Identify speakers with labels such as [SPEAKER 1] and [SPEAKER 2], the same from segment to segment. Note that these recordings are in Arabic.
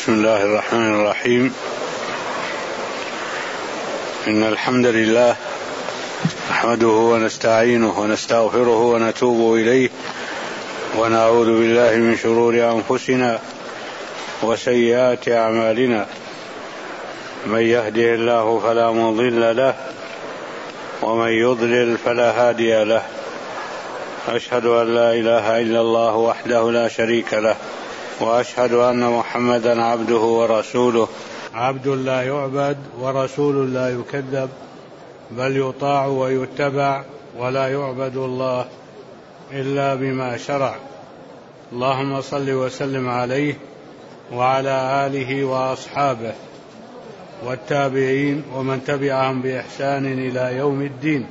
[SPEAKER 1] بسم الله الرحمن الرحيم. إن الحمد لله نحمده ونستعينه ونستغفره ونتوب إليه ونعوذ بالله من شرور أنفسنا وسيئات أعمالنا. من يهده الله فلا مضل له ومن يضلل فلا هادي له. أشهد أن لا إله إلا الله وحده لا شريك له وأشهد أن محمدا عبده ورسوله. عبد لا يعبد ورسول لا يكذب، بل يطاع ويتبع ولا يعبد الله إلا بما شرع. اللهم صل وسلم عليه وعلى آله وأصحابه والتابعين ومن تبعهم بإحسان إلى يوم الدين.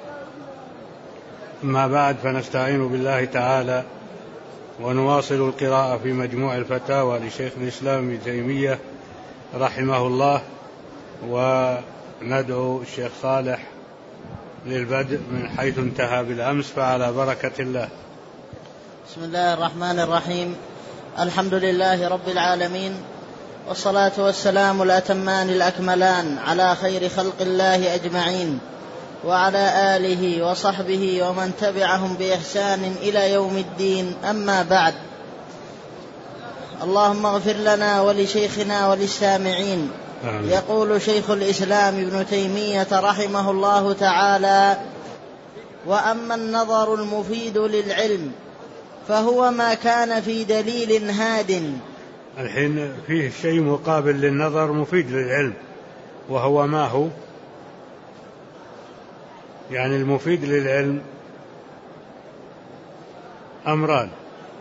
[SPEAKER 1] أما بعد، فنستعين بالله تعالى ونواصل القراءة في مجموع الفتاوى لشيخ الإسلام ابن تيمية رحمه الله، وندعو الشيخ صالح للبدء من حيث انتهى بالأمس، فعلى بركة الله.
[SPEAKER 2] بسم الله الرحمن الرحيم. الحمد لله رب العالمين، والصلاة والسلام الأتمان الأكملان على خير خلق الله أجمعين، وعلى آله وصحبه ومن تبعهم بإحسان إلى يوم الدين. أما بعد، اللهم اغفر لنا ولشيخنا وللسامعين. يقول شيخ الإسلام ابن تيمية رحمه الله تعالى: وأما النظر المفيد للعلم فهو ما كان في دليل هاد.
[SPEAKER 1] الحين فيه شيء مقابل للنظر مفيد للعلم، وهو ما هو؟ يعني المفيد للعلم أمران: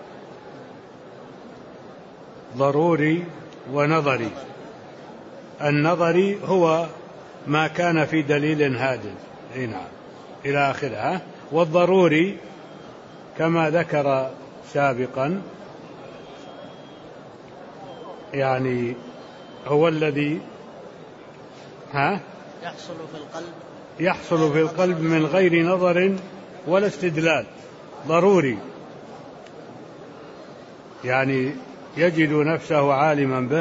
[SPEAKER 1] ضروري ونظري. النظري هو ما كان في دليل هادٍ، نعم، إلى آخره. والضروري كما ذكر سابقا يعني هو الذي يحصل في القلب من غير نظر ولا استدلال. ضروري يعني يجد نفسه عالما به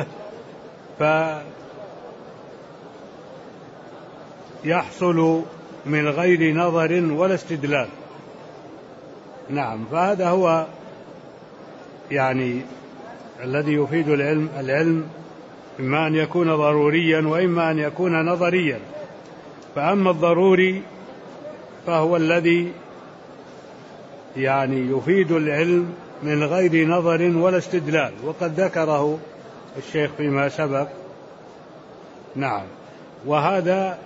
[SPEAKER 1] فيحصل من غير نظر ولا استدلال. نعم، فهذا هو يعني الذي يفيد العلم. العلم إما أن يكون ضروريا وإما أن يكون نظريا. فأما الضروري فهو الذي يعني يفيد العلم من غير نظر ولا استدلال، وقد ذكره الشيخ فيما سبق. نعم، وهذا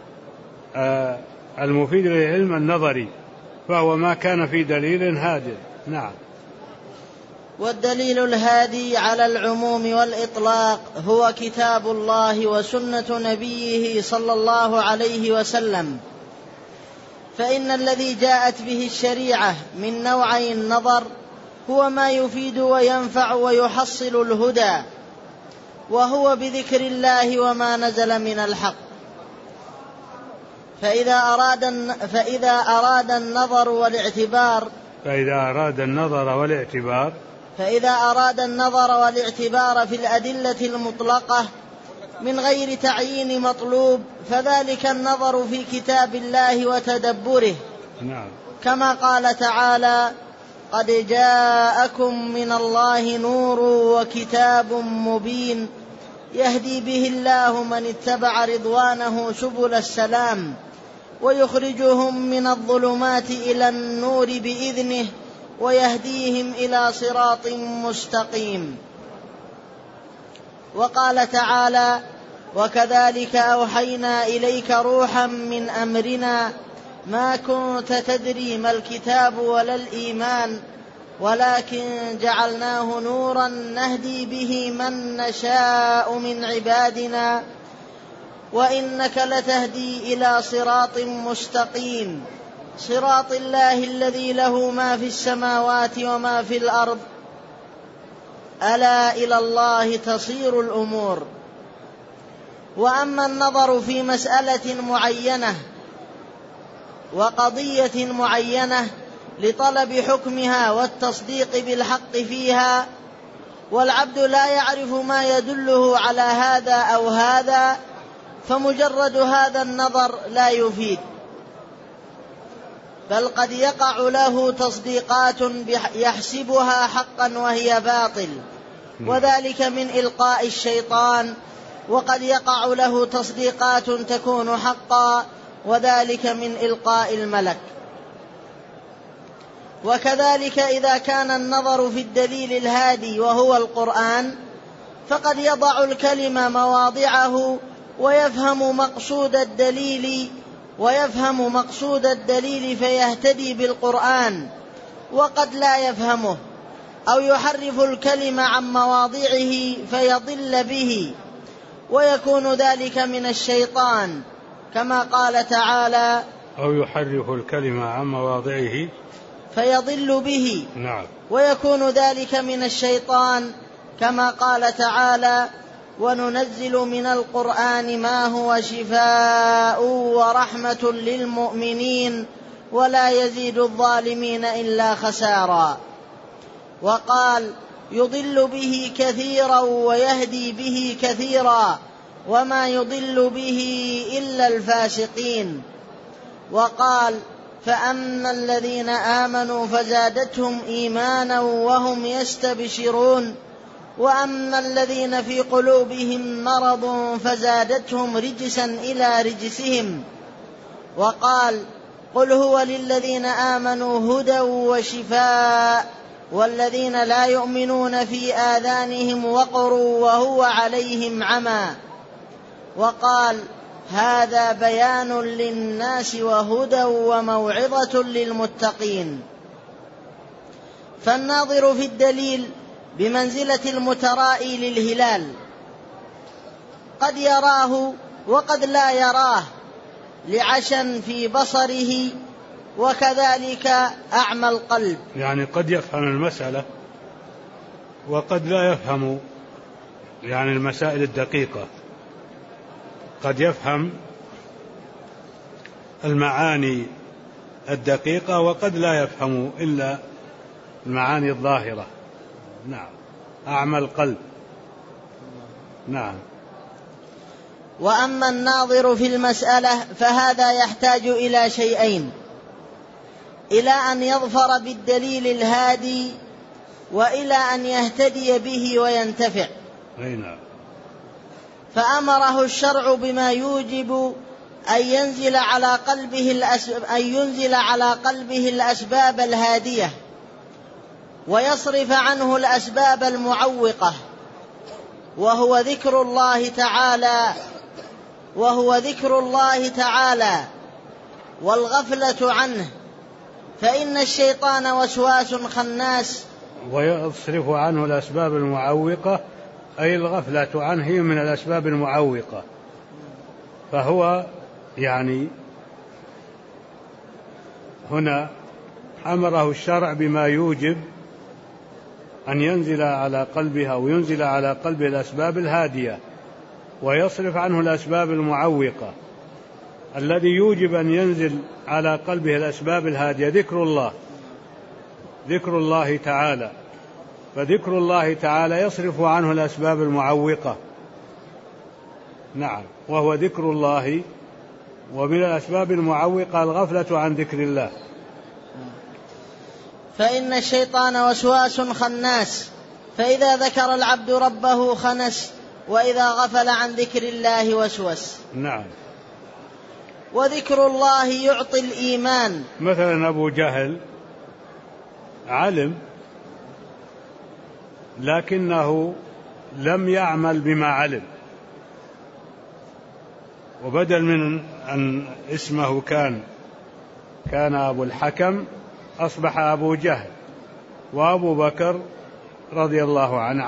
[SPEAKER 1] المفيد للعلم النظري، فهو ما كان في دليل هادٍ. نعم.
[SPEAKER 2] والدليل الهادي على العموم والإطلاق هو كتاب الله وسنة نبيه صلى الله عليه وسلم. فإن الذي جاءت به الشريعة من نوعي النظر هو ما يفيد وينفع ويحصل الهدى، وهو بذكر الله وما نزل من الحق. فإذا أراد النظر والاعتبار في الأدلة المطلقة من غير تعيين مطلوب، فذلك النظر في كتاب الله وتدبره.
[SPEAKER 1] نعم.
[SPEAKER 2] كما قال تعالى: قد جاءكم من الله نور وكتاب مبين يهدي به الله من اتبع رضوانه سبل السلام ويخرجهم من الظلمات إلى النور بإذنه ويهديهم إلى صراط مستقيم. وقال تعالى: وكذلك أوحينا إليك روحا من أمرنا ما كنت تدري ما الكتاب ولا الإيمان ولكن جعلناه نورا نهدي به من نشاء من عبادنا وإنك لتهدي إلى صراط مستقيم صراط الله الذي له ما في السماوات وما في الأرض ألا إلى الله تصير الأمور. وأما النظر في مسألة معينة وقضية معينة لطلب حكمها والتصديق بالحق فيها، والعبد لا يعرف ما يدله على هذا أو هذا، فمجرد هذا النظر لا يفيد، بل قد يقع له تصديقات يحسبها حقا وهي باطل، وذلك من إلقاء الشيطان، وقد يقع له تصديقات تكون حقا، وذلك من إلقاء الملك. وكذلك إذا كان النظر في الدليل الهادي وهو القرآن، فقد يضع الكلمة مواضعه ويفهم مقصود الدليل فيهتدي بالقرآن، وقد لا يفهمه، أو يحرف الكلمة عن مواضعه فيضل به، ويكون ذلك من الشيطان، كما قال تعالى:
[SPEAKER 1] أو يحرف الكلمة عن مواضعه
[SPEAKER 2] فيضل به.
[SPEAKER 1] نعم.
[SPEAKER 2] ويكون ذلك من الشيطان، كما قال تعالى: وننزل من القرآن ما هو شفاء ورحمة للمؤمنين ولا يزيد الظالمين إلا خسارا. وقال: يضل به كثيرا ويهدي به كثيرا وما يضل به إلا الفاسقين. وقال: فأما الذين آمنوا فزادتهم إيمانا وهم يستبشرون وأما الذين في قلوبهم مرض فزادتهم رجسا إلى رجسهم. وقال: قل هو للذين آمنوا هدى وشفاء والذين لا يؤمنون في آذانهم وقر وهو عليهم عمى. وقال: هذا بيان للناس وهدى وموعظة للمتقين. فالناظر في الدليل بمنزلة المترائي للهلال، قد يراه وقد لا يراه لعشن في بصره، وكذلك أعمى القلب،
[SPEAKER 1] يعني قد يفهم المسألة وقد لا يفهم، يعني المسائل الدقيقة، قد يفهم المعاني الدقيقة وقد لا يفهم إلا المعاني الظاهرة. نعم. أعمى القلب. نعم.
[SPEAKER 2] وأما الناظر في المسألة فهذا يحتاج إلى شيئين: إلى أن يظفر بالدليل الهادي، وإلى أن يهتدي به وينتفع.
[SPEAKER 1] نعم.
[SPEAKER 2] فأمره الشرع بما يوجب أن ينزل على قلبه الأسباب الهادية، ويصرف عنه الأسباب المعوقة، وهو ذكر الله تعالى والغفلة عنه، فإن الشيطان وسواس خناس.
[SPEAKER 1] ويصرف عنه الأسباب المعوقة، أي الغفلة عنه هي من الأسباب المعوقة. فهو يعني هنا أمره الشرع بما يوجب أن ينزل على قلبها وينزل على قلبه الأسباب الهادية، ويصرف عنه الأسباب المعوقة. الذي يوجب أن ينزل على قلبه الأسباب الهادية ذكر الله تعالى، فذكر الله تعالى يصرف عنه الأسباب المعوقة. نعم. وهو ذكر الله، ومن الأسباب المعوقة الغفلة عن ذكر الله.
[SPEAKER 2] فإن الشيطان وسواس خناس، فإذا ذكر العبد ربه خنس، وإذا غفل عن ذكر الله وسوس.
[SPEAKER 1] نعم.
[SPEAKER 2] وذكر الله يعطي الإيمان.
[SPEAKER 1] مثلا أبو جهل علم لكنه لم يعمل بما علم، وبدل من أن اسمه كان أبو الحكم أصبح أبو جهل. وأبو بكر رضي الله عنه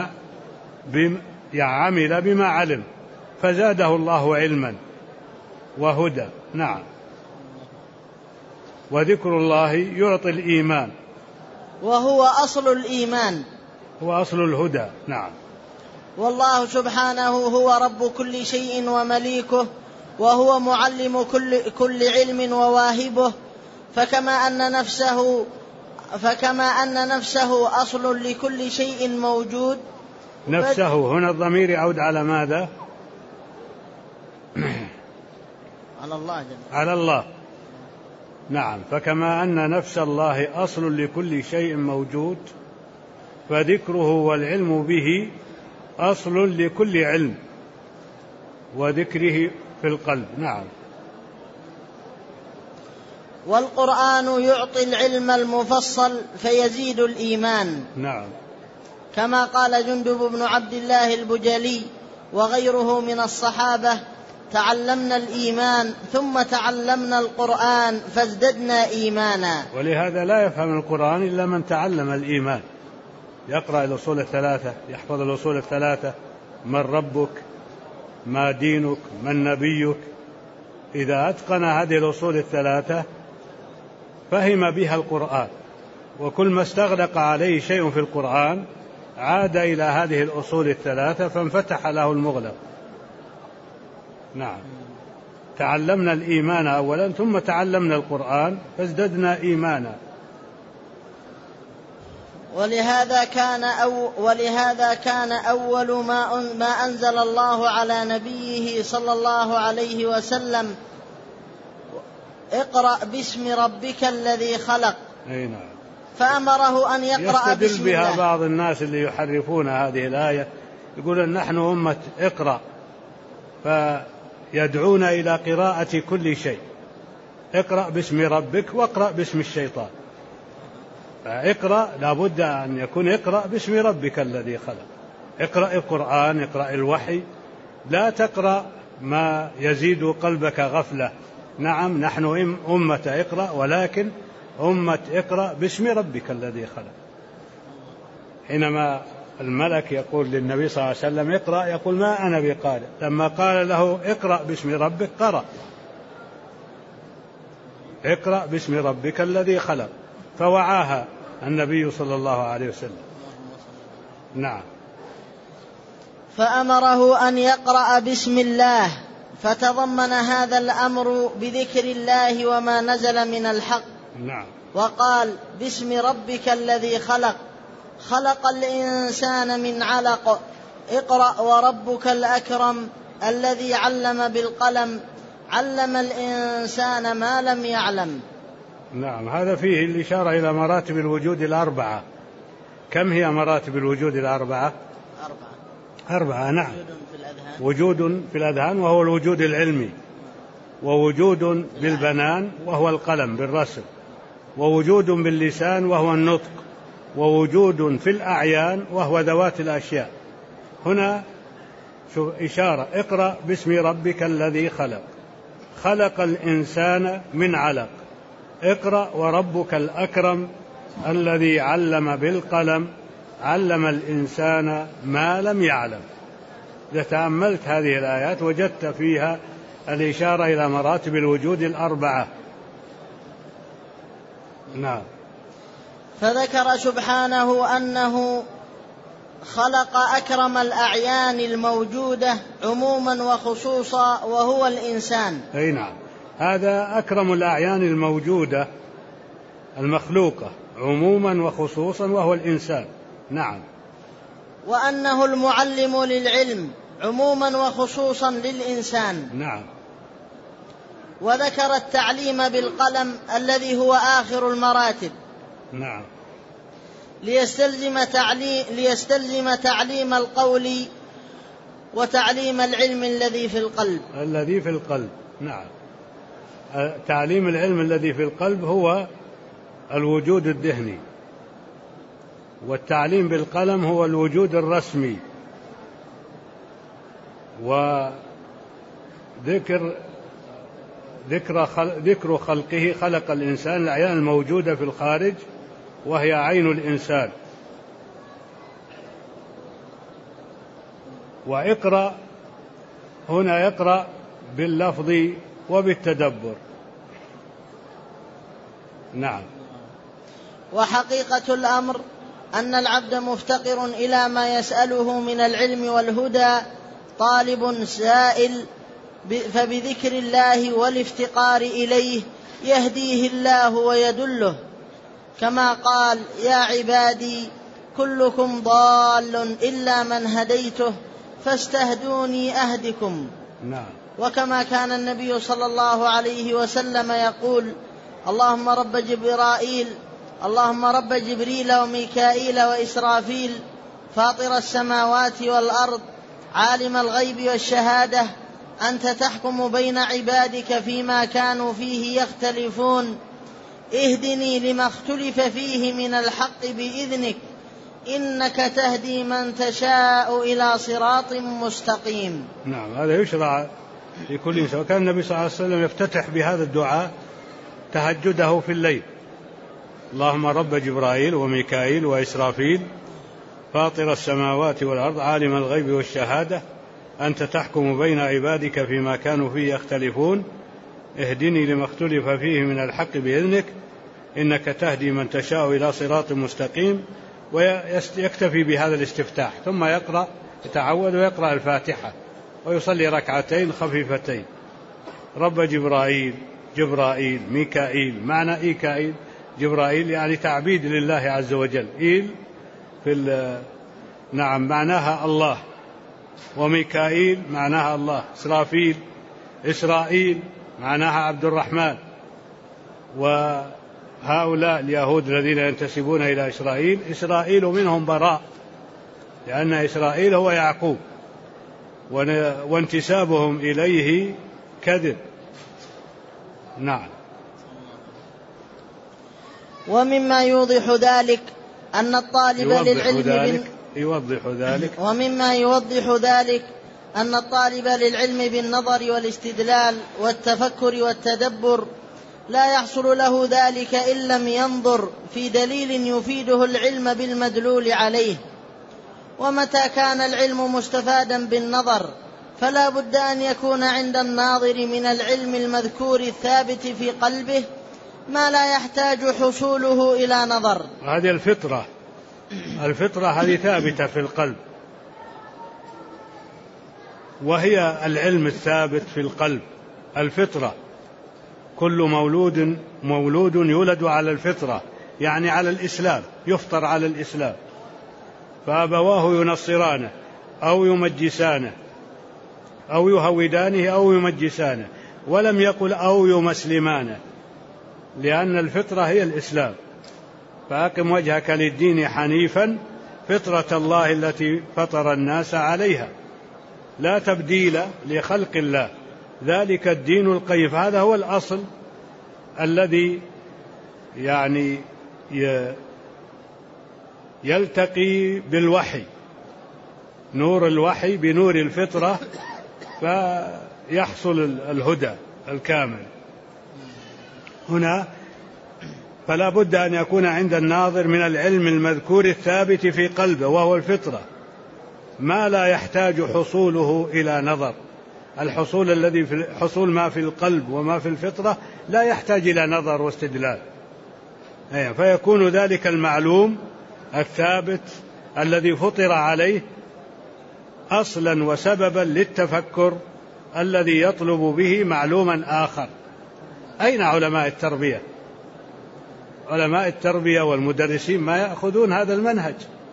[SPEAKER 1] عمل بما علم، فزاده الله علما وهدى. نعم. وذكر الله يعطي الإيمان،
[SPEAKER 2] وهو أصل الإيمان،
[SPEAKER 1] هو أصل الهدى. نعم.
[SPEAKER 2] والله سبحانه هو رب كل شيء ومليكه، وهو معلم كل علم وواهبه. فكما أن نفسه فكما أن نفسه أصل لكل شيء موجود.
[SPEAKER 1] نفسه هنا الضمير يعود على ماذا؟
[SPEAKER 2] على الله جل.
[SPEAKER 1] على الله. نعم. فكما أن نفس الله أصل لكل شيء موجود فذكره والعلم به أصل لكل علم وذكره في القلب. نعم.
[SPEAKER 2] والقرآن يعطي العلم المفصل فيزيد الإيمان.
[SPEAKER 1] نعم.
[SPEAKER 2] كما قال جندب بن عبد الله البجلي وغيره من الصحابة: تعلمنا الإيمان ثم تعلمنا القرآن فازددنا إيمانا.
[SPEAKER 1] ولهذا لا يفهم القرآن إلا من تعلم الإيمان، يقرأ الأصول الثلاثة، يحفظ الأصول الثلاثة: من ربك، ما دينك، من نبيك. إذا أتقن هذه الأصول الثلاثة فهم بها القرآن، وكل ما استغلق عليه شيء في القرآن عاد إلى هذه الأصول الثلاثة فانفتح له المغلق. نعم. تعلمنا الإيمان أولا ثم تعلمنا القرآن فازددنا إيمانا.
[SPEAKER 2] ولهذا كان أول ما أنزل الله على نبيه صلى الله عليه وسلم: اقرأ باسم ربك الذي خلق.
[SPEAKER 1] أي نعم.
[SPEAKER 2] فأمره أن يقرأ باسم الله.
[SPEAKER 1] يستدل بها بعض الناس اللي يحرفون هذه الآية، يقولون نحن أمة اقرأ، فيدعون إلى قراءة كل شيء. اقرأ باسم ربك واقرأ باسم الشيطان. فاقرأ لابد أن يكون اقرأ باسم ربك الذي خلق. اقرأ القرآن، اقرأ الوحي، لا تقرأ ما يزيد قلبك غفلة. نعم نحن أمة اقرأ، ولكن أمة اقرأ باسم ربك الذي خلق. حينما الملك يقول للنبي صلى الله عليه وسلم اقرأ، يقول ما أنا بقارئ. لما قال له اقرأ باسم ربك قرأ. اقرأ باسم ربك الذي خلق، فوعاها النبي صلى الله عليه وسلم. نعم.
[SPEAKER 2] فأمره أن يقرأ باسم الله، فتضمن هذا الأمر بذكر الله وما نزل من الحق.
[SPEAKER 1] نعم.
[SPEAKER 2] وقال: باسم ربك الذي خلق، خلق الإنسان من علق، اقرأ وربك الأكرم الذي علم بالقلم، علم الإنسان ما لم يعلم.
[SPEAKER 1] نعم. هذا فيه الإشارة إلى مراتب الوجود الأربعة. كم هي مراتب الوجود الأربعة؟ أربعة. نعم. وجود في الأذهان وهو الوجود العلمي، ووجود بالبنان وهو القلم بالرسم، ووجود باللسان وهو النطق، ووجود في الأعيان وهو ذوات الأشياء. هنا شوف إشارة: اقرأ باسم ربك الذي خلق، خلق الإنسان من علق، اقرأ وربك الأكرم الذي علم بالقلم، علم الإنسان ما لم يعلم. إذا تأملت هذه الآيات وجدت فيها الإشارة إلى مراتب الوجود الأربعة. نعم.
[SPEAKER 2] فذكر سبحانه أنه خلق أكرم الأعيان الموجودة عموما وخصوصا وهو الإنسان.
[SPEAKER 1] أي نعم. هذا أكرم الأعيان الموجودة المخلوقة عموما وخصوصا وهو الإنسان. نعم.
[SPEAKER 2] وأنه المعلم للعلم عموما وخصوصا للإنسان.
[SPEAKER 1] نعم.
[SPEAKER 2] وذكر التعليم بالقلم الذي هو آخر المراتب.
[SPEAKER 1] نعم.
[SPEAKER 2] ليستلزم تعليم القول وتعليم العلم الذي في القلب.
[SPEAKER 1] الذي في القلب. نعم. تعليم العلم الذي في القلب هو الوجود الذهني، والتعليم بالقلم هو الوجود الرسمي. ذكر خلقه، خلق الإنسان، الأعيان الموجودة في الخارج وهي عين الإنسان. وإقرأ هنا يقرأ باللفظ وبالتدبر. نعم.
[SPEAKER 2] وحقيقة الأمر أن العبد مفتقر إلى ما يسأله من العلم والهدى، طالب سائل، فبذكر الله والافتقار إليه يهديه الله ويدله، كما قال: يا عبادي كلكم ضال إلا من هديته فاستهدوني أهدكم.
[SPEAKER 1] نعم.
[SPEAKER 2] وكما كان النبي صلى الله عليه وسلم يقول: اللهم رب جبريل وميكائيل وإسرافيل فاطر السماوات والأرض عالم الغيب والشهادة أنت تحكم بين عبادك فيما كانوا فيه يختلفون اهدني لما اختلف فيه من الحق بإذنك إنك تهدي من تشاء إلى صراط مستقيم.
[SPEAKER 1] نعم، هذا يشرع لكل إنسان. وكان النبي صلى الله عليه وسلم يفتتح بهذا الدعاء تهجده في الليل: اللهم رب جبرائيل وميكائيل وإسرافيل فاطر السماوات والأرض عالم الغيب والشهادة أنت تحكم بين عبادك فيما كانوا فيه يختلفون اهدني لما اختلف فيه من الحق بإذنك إنك تهدي من تشاء إلى صراط مستقيم. ويكتفي بهذا الاستفتاح، ثم يتعوذ ويقرأ الفاتحة ويصلي ركعتين خفيفتين. رب جبرائيل ميكائيل. معنى إيكائيل جبرائيل يعني تعبيد لله عز وجل. إيل نعم معناها الله، وميكائيل معناها الله. إسرائيل معناها عبد الرحمن. وهؤلاء اليهود الذين ينتسبون إلى إسرائيل منهم براء، لأن إسرائيل هو يعقوب، وانتسابهم إليه كذب. نعم.
[SPEAKER 2] ومما يوضح ذلك أن الطالب للعلم بالنظر والاستدلال والتفكر والتدبر لا يحصل له ذلك إن لم ينظر في دليل يفيده العلم بالمدلول عليه. ومتى كان العلم مستفادا بالنظر فلا بد أن يكون عند الناظر من العلم المذكور الثابت في قلبه ما لا يحتاج حصوله إلى نظر.
[SPEAKER 1] هذه الفطرة هذه ثابتة في القلب، وهي العلم الثابت في القلب. الفطرة كل مولود يولد على الفطرة، يعني على الإسلام، يفطر على الإسلام، فأبواه ينصرانه أو يمجسانه أو يهودانه أو يمجسانه، ولم يقل أو يمسلمانه، لأن الفطرة هي الإسلام. فأقم وجهك للدين حنيفا فطرة الله التي فطر الناس عليها لا تبديل لخلق الله ذلك الدين القيم. هذا هو الأصل الذي يعني يلتقي بالوحي، نور الوحي بنور الفطرة، فيحصل الهدى الكامل. هنا فلا بد أن يكون عند الناظر من العلم المذكور الثابت في قلبه وهو الفطرة ما لا يحتاج حصوله إلى نظر. الحصول الذي حصول ما في القلب وما في الفطرة لا يحتاج إلى نظر واستدلال، فيكون ذلك المعلوم الثابت الذي فطر عليه أصلا وسببا للتفكر الذي يطلب به معلوما آخر. أين علماء التربية؟ علماء التربية والمدرسين ما يأخذون هذا المنهج.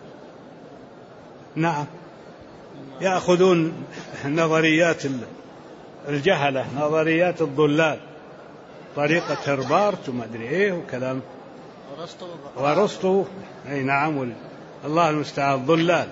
[SPEAKER 1] نعم، يأخذون نظريات الجهلة، نظريات الضلال، طريقة هربارت وما أدري إيه وكلام وأرسطو. أي نعم، الله المستعان، ضلال.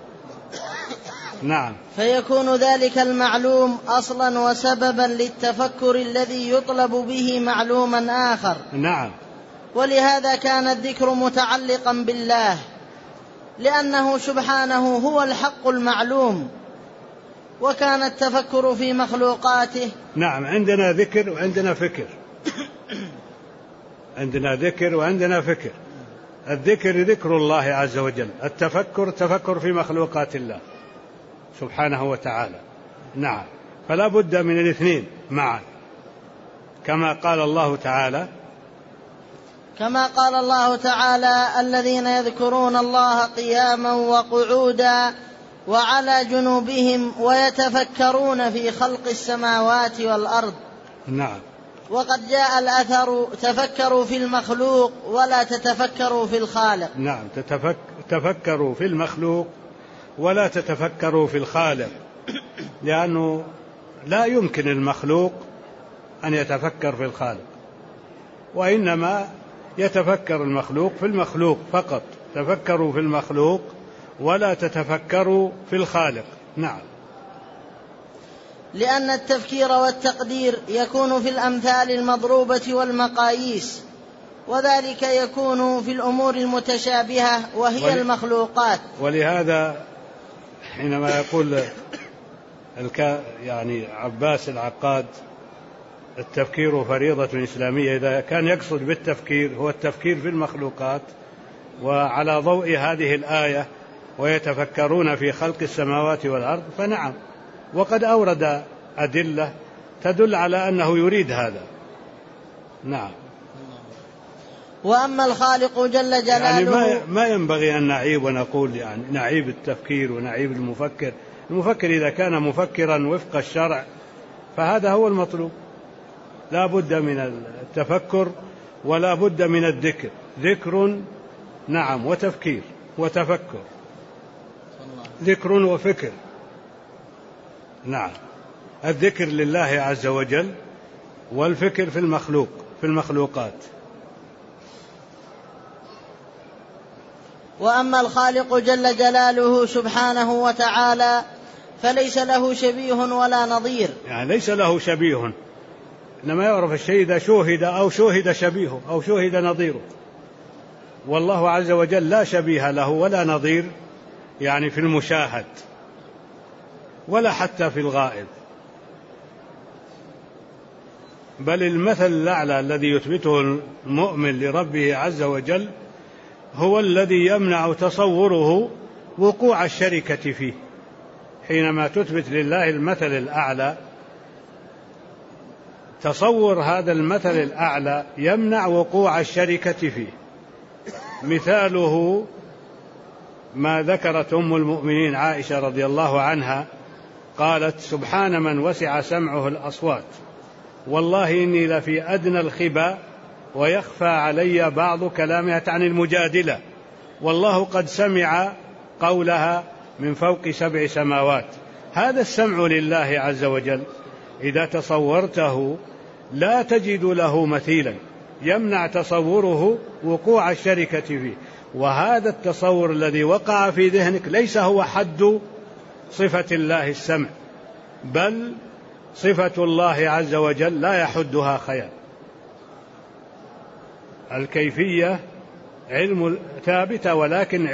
[SPEAKER 1] نعم.
[SPEAKER 2] فيكون ذلك المعلوم أصلا وسببا للتفكر الذي يطلب به معلوما آخر.
[SPEAKER 1] نعم.
[SPEAKER 2] ولهذا كان الذكر متعلقا بالله، لأنه سبحانه هو الحق المعلوم، وكان التفكر في مخلوقاته.
[SPEAKER 1] نعم، عندنا ذكر وعندنا فكر. عندنا ذكر وعندنا فكر. الذكر ذكر الله عز وجل، التفكر تفكر في مخلوقات الله سبحانه وتعالى. نعم، فلا بد من الاثنين معا، كما قال الله تعالى الذين يذكرون الله قياما وقعودا وعلى جنوبهم ويتفكرون في خلق السماوات والأرض. نعم.
[SPEAKER 2] وقد جاء الأثر تفكروا في المخلوق ولا تتفكروا في الخالق.
[SPEAKER 1] نعم، تفكروا في المخلوق ولا تتفكروا في الخالق، لأنه لا يمكن المخلوق أن يتفكر في الخالق، وإنما يتفكر المخلوق في المخلوق فقط. تفكروا في المخلوق ولا تتفكروا في الخالق. نعم.
[SPEAKER 2] لأن التفكير والتقدير يكون في الأمثال المضروبة والمقاييس، وذلك يكون في الأمور المتشابهة وهي المخلوقات.
[SPEAKER 1] ولهذا حينما يقول يعني عباس العقاد التفكير فريضة إسلامية، إذا كان يقصد بالتفكير هو التفكير في المخلوقات، وعلى ضوء هذه الآية ويتفكرون في خلق السماوات والأرض، فنعم، وقد أورد أدلة تدل على أنه يريد هذا. نعم.
[SPEAKER 2] وأما الخالق جل جلاله،
[SPEAKER 1] يعني ما ينبغي أن نعيب ونقول يعني نعيب التفكير ونعيب المفكر. المفكر إذا كان مفكرا وفق الشرع فهذا هو المطلوب. لا بد من التفكر ولا بد من الذكر، ذكر نعم وتفكير وتفكر، ذكر وفكر. نعم، الذكر لله عز وجل والفكر في المخلوقات.
[SPEAKER 2] وأما الخالق جل جلاله سبحانه وتعالى فليس له شبيه ولا نظير.
[SPEAKER 1] يعني ليس له شبيه، إنما يعرف الشيء إذا شوهد أو شوهد شبيهه أو شوهد نظيره، والله عز وجل لا شبيه له ولا نظير، يعني في المشاهد ولا حتى في الغائب. بل المثل الأعلى الذي يثبته المؤمن لربه عز وجل هو الذي يمنع تصوره وقوع الشركة فيه. حينما تثبت لله المثل الأعلى، تصور هذا المثل الأعلى يمنع وقوع الشركة فيه. مثاله ما ذكرت أم المؤمنين عائشة رضي الله عنها، قالت: سبحان من وسع سمعه الأصوات، والله إني لفي أدنى الخبا ويخفى علي بعض كلامها عن المجادلة، والله قد سمع قولها من فوق 7 سماوات. هذا السمع لله عز وجل إذا تصورته لا تجد له مثيلا، يمنع تصوره وقوع الشركة فيه. وهذا التصور الذي وقع في ذهنك ليس هو حد صفة الله السمع، بل صفة الله عز وجل لا يحدها خيال. الكيفية علم ثابتة، ولكن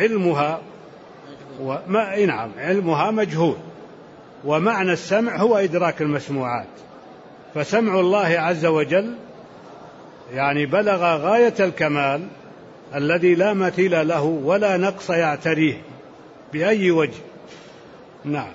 [SPEAKER 1] علمها مجهول. ومعنى السمع هو إدراك المسموعات، فسمع الله عز وجل يعني بلغ غاية الكمال الذي لا مثيل له ولا نقص يعتريه بأي وجه. نعم.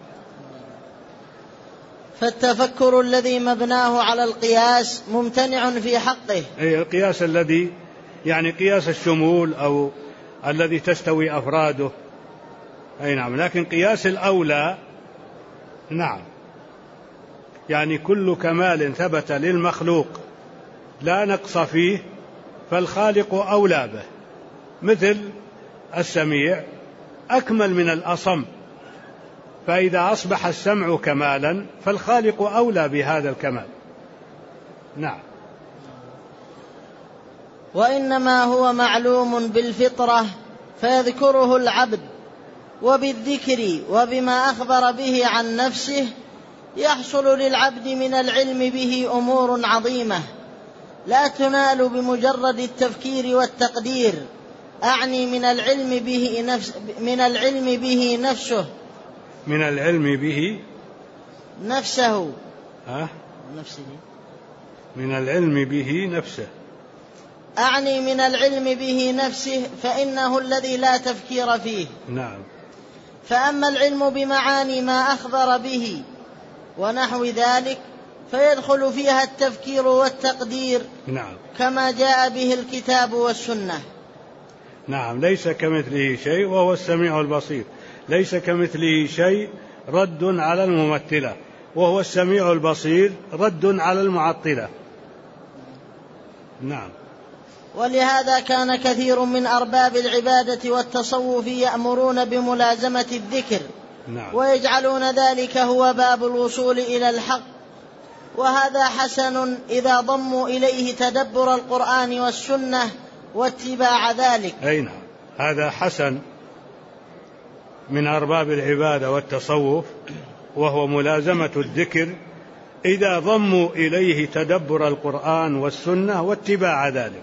[SPEAKER 2] فالتفكر الذي مبناه على القياس ممتنع في حقه.
[SPEAKER 1] القياس الذي يعني قياس الشمول أو الذي تستوي أفراده. نعم. لكن قياس الأولى، نعم، يعني كل كمال ثبت للمخلوق لا نقص فيه فالخالق أولى به، مثل السميع أكمل من الأصم، فإذا أصبح السمع كمالا فالخالق أولى بهذا الكمال. نعم.
[SPEAKER 2] وإنما هو معلوم بالفطرة فيذكره العبد، وبالذكر وبما أخبر به عن نفسه يحصل للعبد من العلم به أمور عظيمة لا تنال بمجرد التفكير والتقدير. أعني من العلم به نفسه، من العلم به نفسه، أعني من العلم به نفسه، فإنه الذي لا تفكير فيه.
[SPEAKER 1] نعم.
[SPEAKER 2] فأما العلم بمعاني ما أخبر به ونحو ذلك فيدخل فيها التفكير والتقدير.
[SPEAKER 1] نعم.
[SPEAKER 2] كما جاء به الكتاب والسنة.
[SPEAKER 1] نعم. ليس كمثله شيء وهو السميع البصير. ليس كمثله شيء رد على الممثلة، وهو السميع البصير رد على المعطلة. نعم.
[SPEAKER 2] ولهذا كان كثير من أرباب العبادة والتصوف يأمرون بملازمة الذكر،
[SPEAKER 1] نعم.
[SPEAKER 2] ويجعلون ذلك هو باب الوصول إلى الحق، وهذا حسن إذا ضموا إليه تدبر القرآن والسنة واتباع ذلك.
[SPEAKER 1] أي نعم، هذا حسن من أرباب العبادة والتصوف، وهو ملازمة الذكر إذا ضموا إليه تدبر القرآن والسنة واتباع ذلك.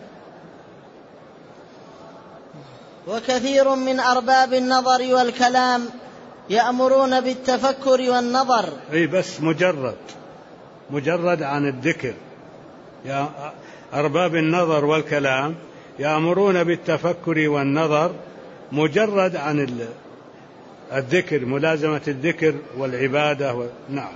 [SPEAKER 2] وكثير من أرباب النظر والكلام يأمرون بالتفكر والنظر.
[SPEAKER 1] أي بس مجرد عن الذكر. يا أرباب النظر والكلام يأمرون بالتفكر والنظر مجرد عن الذكر، ملازمة الذكر والعبادة نعم.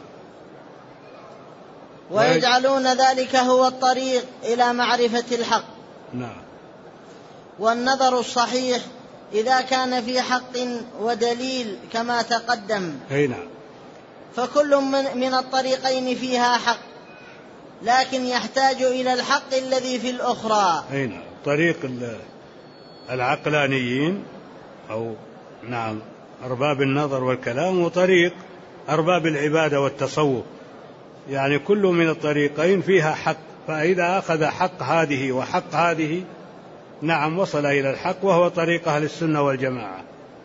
[SPEAKER 2] ويجعلون ذلك هو الطريق إلى معرفة الحق.
[SPEAKER 1] نعم.
[SPEAKER 2] والنظر الصحيح إذا كان في حق ودليل كما تقدم.
[SPEAKER 1] أي نعم.
[SPEAKER 2] فكل من الطريقين فيها حق، لكن يحتاج إلى الحق الذي في الأخرى.
[SPEAKER 1] أي نعم. طريق العقلانيين أو نعم أرباب النظر والكلام، وطريق أرباب العبادة والتصوف، يعني كل من الطريقين فيها حق، فإذا أخذ حق هذه وحق هذه نعم وصل إلى الحق، وهو طريق أهل السنة والجماعة،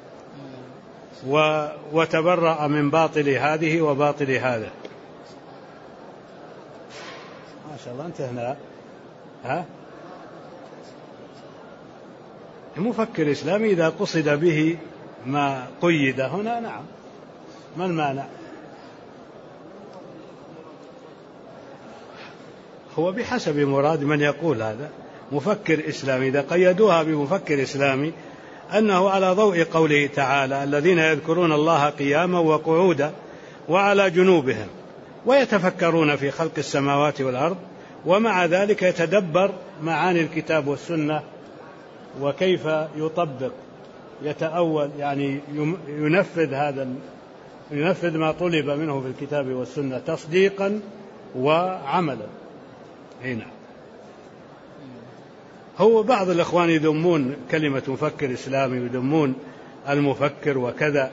[SPEAKER 1] وتبرأ من باطل هذه وباطل هذا. ما شاء الله. أنت هنا مفكر إسلامي إذا قصد به ما قيد هنا نعم، ما المانع؟ هو بحسب مراد من يقول هذا مفكر إسلامي، إذا قيدوها بمفكر إسلامي أنه على ضوء قوله تعالى: الذين يذكرون الله قياما وقعودا وعلى جنوبهم ويتفكرون في خلق السماوات والأرض، ومع ذلك يتدبر معاني الكتاب والسنة وكيف يطبق يتأول، يعني ينفذ ما طلب منه في الكتاب والسنة تصديقا وعملا. هنا هو بعض الإخوان يذمون كلمة مفكر إسلامي ويذمون المفكر وكذا،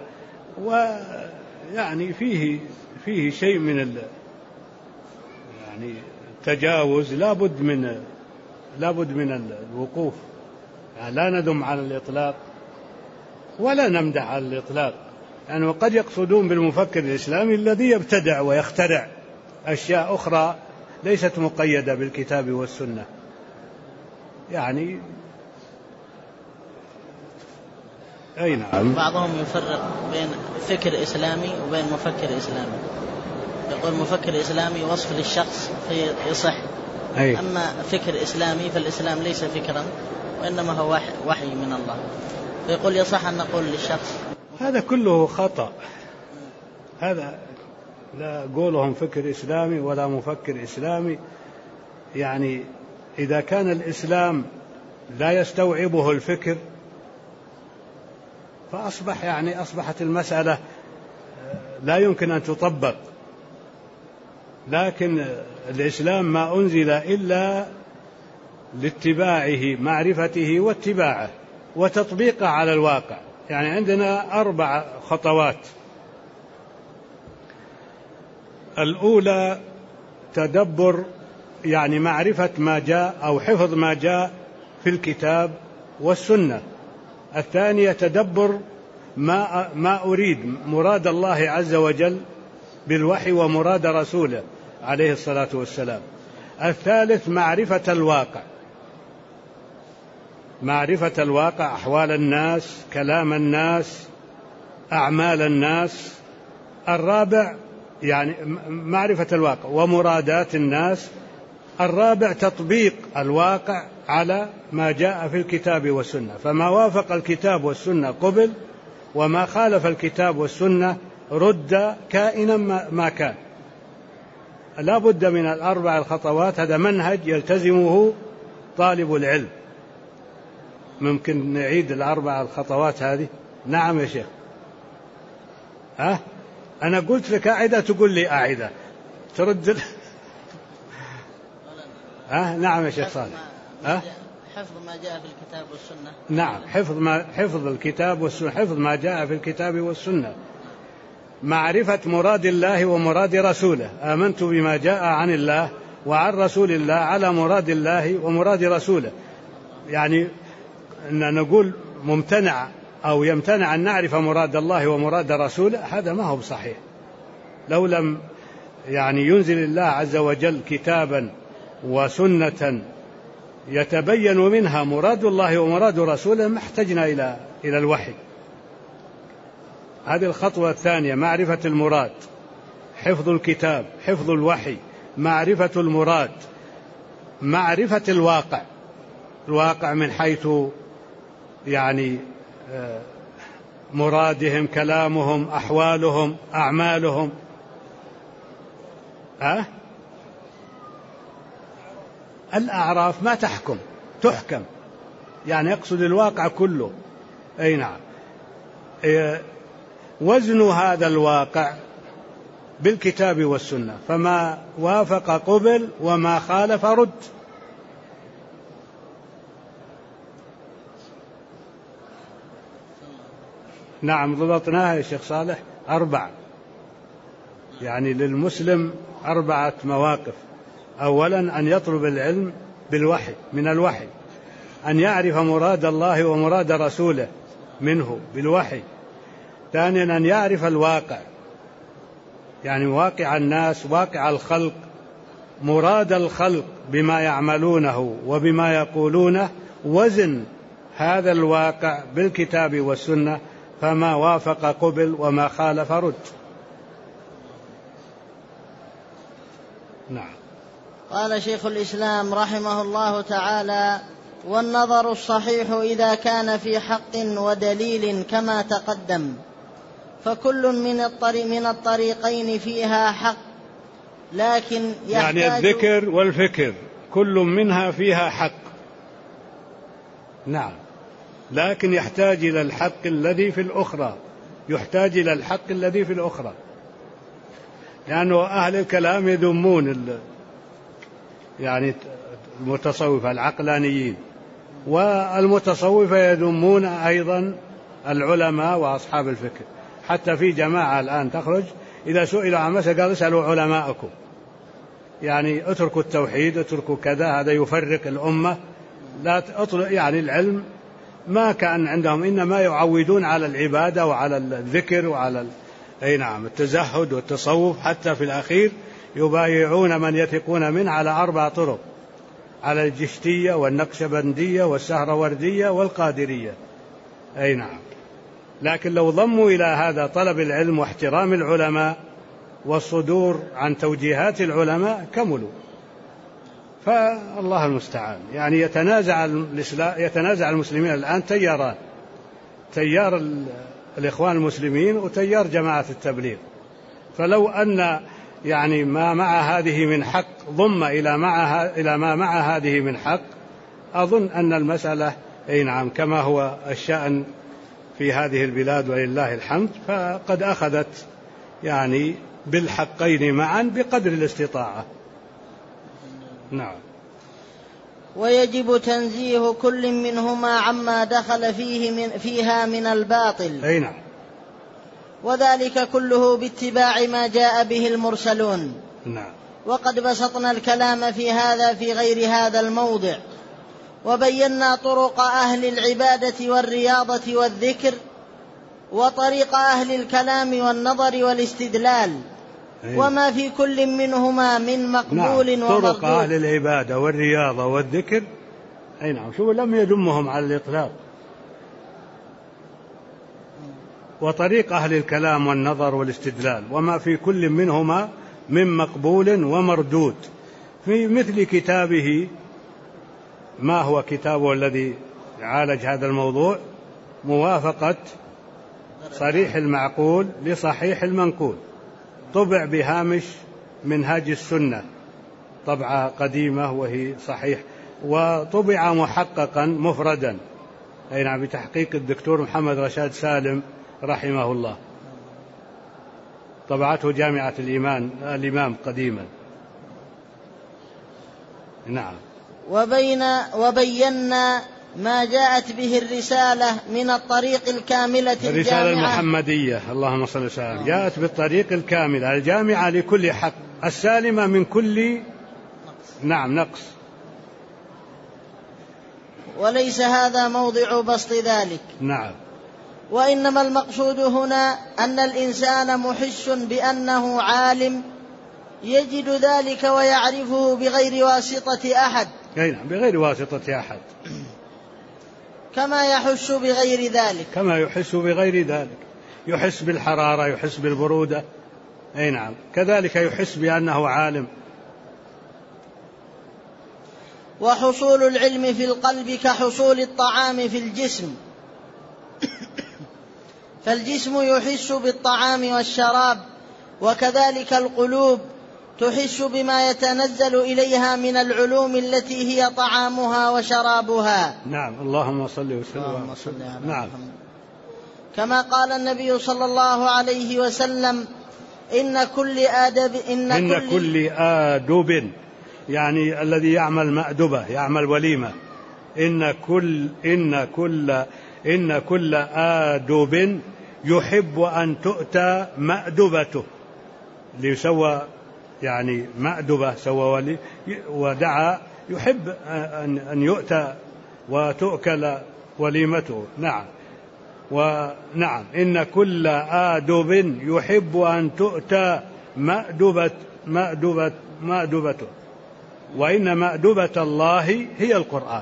[SPEAKER 1] ويعني فيه شيء من يعني تجاوز، لابد من الوقوف، يعني لا نذم على الإطلاق ولا نمدح على الإطلاق، يعني وقد يقصدون بالمفكر الإسلامي الذي يبتدع ويخترع أشياء أخرى ليست مقيدة بالكتاب والسنة. يعني أي نعم.
[SPEAKER 2] بعضهم يفرق بين فكر إسلامي وبين مفكر إسلامي، يقول مفكر إسلامي وصف للشخص فيصح، أما فكر إسلامي فالإسلام ليس فكرا وإنما هو وحي من الله، فيقول يصح أن نقول للشخص.
[SPEAKER 1] هذا كله خطأ، هذا لا قولهم فكر إسلامي ولا مفكر إسلامي. يعني إذا كان الإسلام لا يستوعبه الفكر أصبحت المسألة لا يمكن أن تطبق. لكن الإسلام ما أنزل إلا لاتباعه، معرفته واتباعه وتطبيقه على الواقع. يعني عندنا 4 خطوات. الأولى تدبر، يعني معرفة ما جاء أو حفظ ما جاء في الكتاب والسنة. الثانية تدبر ما أريد، مراد الله عز وجل بالوحي ومراد رسوله عليه الصلاة والسلام. الثالث معرفة الواقع، أحوال الناس، كلام الناس، أعمال الناس. الرابع يعني معرفة الواقع ومرادات الناس. الرابع تطبيق الواقع على ما جاء في الكتاب والسنة، فما وافق الكتاب والسنة قبل، وما خالف الكتاب والسنة رد كائنا ما كان. لا بد من 4 الخطوات. هذا منهج يلتزمه طالب العلم. ممكن نعيد 4 الخطوات هذه؟ نعم يا شيخ. أنا قلت لك أعدة تقول لي أعدة، ترد نعم يا شيخ صالح.
[SPEAKER 2] حفظ ما جاء في الكتاب والسنة.
[SPEAKER 1] نعم، حفظ الكتاب والسنة، حفظ ما جاء في الكتاب والسنة، معرفة مراد الله ومراد رسوله. آمنت بما جاء عن الله وعن رسول الله على مراد الله ومراد رسوله. يعني أن نقول ممتنع أو يمتنع أن نعرف مراد الله ومراد رسوله، هذا ما هو صحيح. لو لم ينزل الله عز وجل كتابا وسنة يتبين منها مراد الله ومراد رسوله ما احتجنا إلى الوحي. هذه الخطوة الثانية، معرفة المراد، حفظ الكتاب، حفظ الوحي، معرفة المراد، معرفة الواقع من حيث مرادهم، كلامهم، أحوالهم، أعمالهم. الأعراف ما تحكم، يقصد الواقع كله. أي نعم. وزن هذا الواقع بالكتاب والسنة، فما وافق قبل وما خالف رد. نعم، ضبطناها يا شيخ صالح 4. للمسلم 4 مواقف. أولا أن يطلب العلم بالوحي، من الوحي، أن يعرف مراد الله ومراد رسوله منه بالوحي. ثانيا أن يعرف الواقع، واقع الناس، واقع الخلق، مراد الخلق بما يعملونه وبما يقولونه، وزن هذا الواقع بالكتاب والسنة، فما وافق قبل وما خالف رد. نعم.
[SPEAKER 2] قال شيخ الإسلام رحمه الله تعالى: والنظر الصحيح إذا كان في حق ودليل كما تقدم، فكل من الطريقين فيها حق، لكن يحتاج
[SPEAKER 1] الذكر والفكر كل منها فيها حق. نعم، لكن يحتاج إلى الحق الذي في الأخرى، لأنه أهل الكلام يذمون المتصوفة العقلانيين، والمتصوفة يذمون أيضا العلماء وأصحاب الفكر. حتى في جماعة الآن تخرج إذا سئلوا عن مسألة قال اسألوا علماءكم، اتركوا التوحيد، اتركوا كذا، هذا يفرق الأمة. لا العلم ما كان عندهم، إنما يعودون على العبادة وعلى الذكر وعلى التزهد والتصوف. حتى في الأخير يبايعون من يثقون منه على 4 طرق: على الجشتية والنقشبندية والسهروردية والقادرية. لكن لو ضموا إلى هذا طلب العلم واحترام العلماء والصدور عن توجيهات العلماء كملوا. فالله المستعان. يتنازع المسلمين الآن تياران: تيار الإخوان المسلمين وتيار جماعة التبليغ. فلو أن ما مع هذه من حق ضم إلى ما مع هذه من حق، أظن أن المسألة كما هو الشأن في هذه البلاد ولله الحمد، فقد أخذت بالحقين معا بقدر الاستطاعة. نعم.
[SPEAKER 2] ويجب تنزيه كل منهما عما دخل فيها من الباطل.
[SPEAKER 1] نعم.
[SPEAKER 2] وذلك كله باتباع ما جاء به المرسلون.
[SPEAKER 1] نعم.
[SPEAKER 2] وقد بسطنا الكلام في هذا في غير هذا الموضع، وبينا طرق أهل العبادة والرياضة والذكر، وطريق أهل الكلام والنظر والاستدلال، وما في كل منهما من مقبول ومردود.
[SPEAKER 1] طرق أهل العبادة والرياضة والذكر، شو لم يذمهم على الإطلاق. وطريق أهل الكلام والنظر والاستدلال، وما في كل منهما من مقبول ومردود. في مثل كتابه، ما هو كتابه الذي عالج هذا الموضوع؟ موافقة صريح المعقول لصحيح المنقول، طبع بهامش منهاج السنة، طبعة قديمة وهي صحيح، وطبع محققا مفردا بتحقيق الدكتور محمد رشاد سالم رحمه الله، طبعته جامعة الإمام قديما. نعم.
[SPEAKER 2] وبينا ما جاءت به الرسالة من الطريق الكاملة
[SPEAKER 1] الرسالة المحمدية اللهم صل وسلم جاءت بالطريق الكاملة الجامعة لكل حق السالمة من كل نقص.
[SPEAKER 2] وليس هذا موضع بسط ذلك.
[SPEAKER 1] نعم.
[SPEAKER 2] وإنما المقصود هنا أن الإنسان محس بأنه عالم يجد ذلك ويعرفه بغير واسطة أحد.
[SPEAKER 1] بغير واسطة أحد.
[SPEAKER 2] كما يحس بغير ذلك.
[SPEAKER 1] كما يحس بغير ذلك. يحس بالحرارة، يحس بالبرودة. أي نعم. كذلك يحس بأنه عالم.
[SPEAKER 2] وحصول العلم في القلب كحصول الطعام في الجسم، فالجسم يحس بالطعام والشراب، وكذلك القلوب تحس بما يتنزل إليها من العلوم التي هي طعامها وشرابها.
[SPEAKER 1] نعم. اللهم صل وسلم. نعم.
[SPEAKER 2] كما قال النبي صلى الله عليه وسلم إن كل آدب
[SPEAKER 1] يعني الذي يعمل مأدبة يعمل وليمة. إن كل آدب يحب أن تؤتى مأدبته، ليسوى يعني مأدبة سوى ودعا يحب أن يؤتى وتؤكل وليمته. نعم. ونعم. إن كل آدب يحب أن تؤتى مأدبته، وإن مأدبة الله هي القرآن.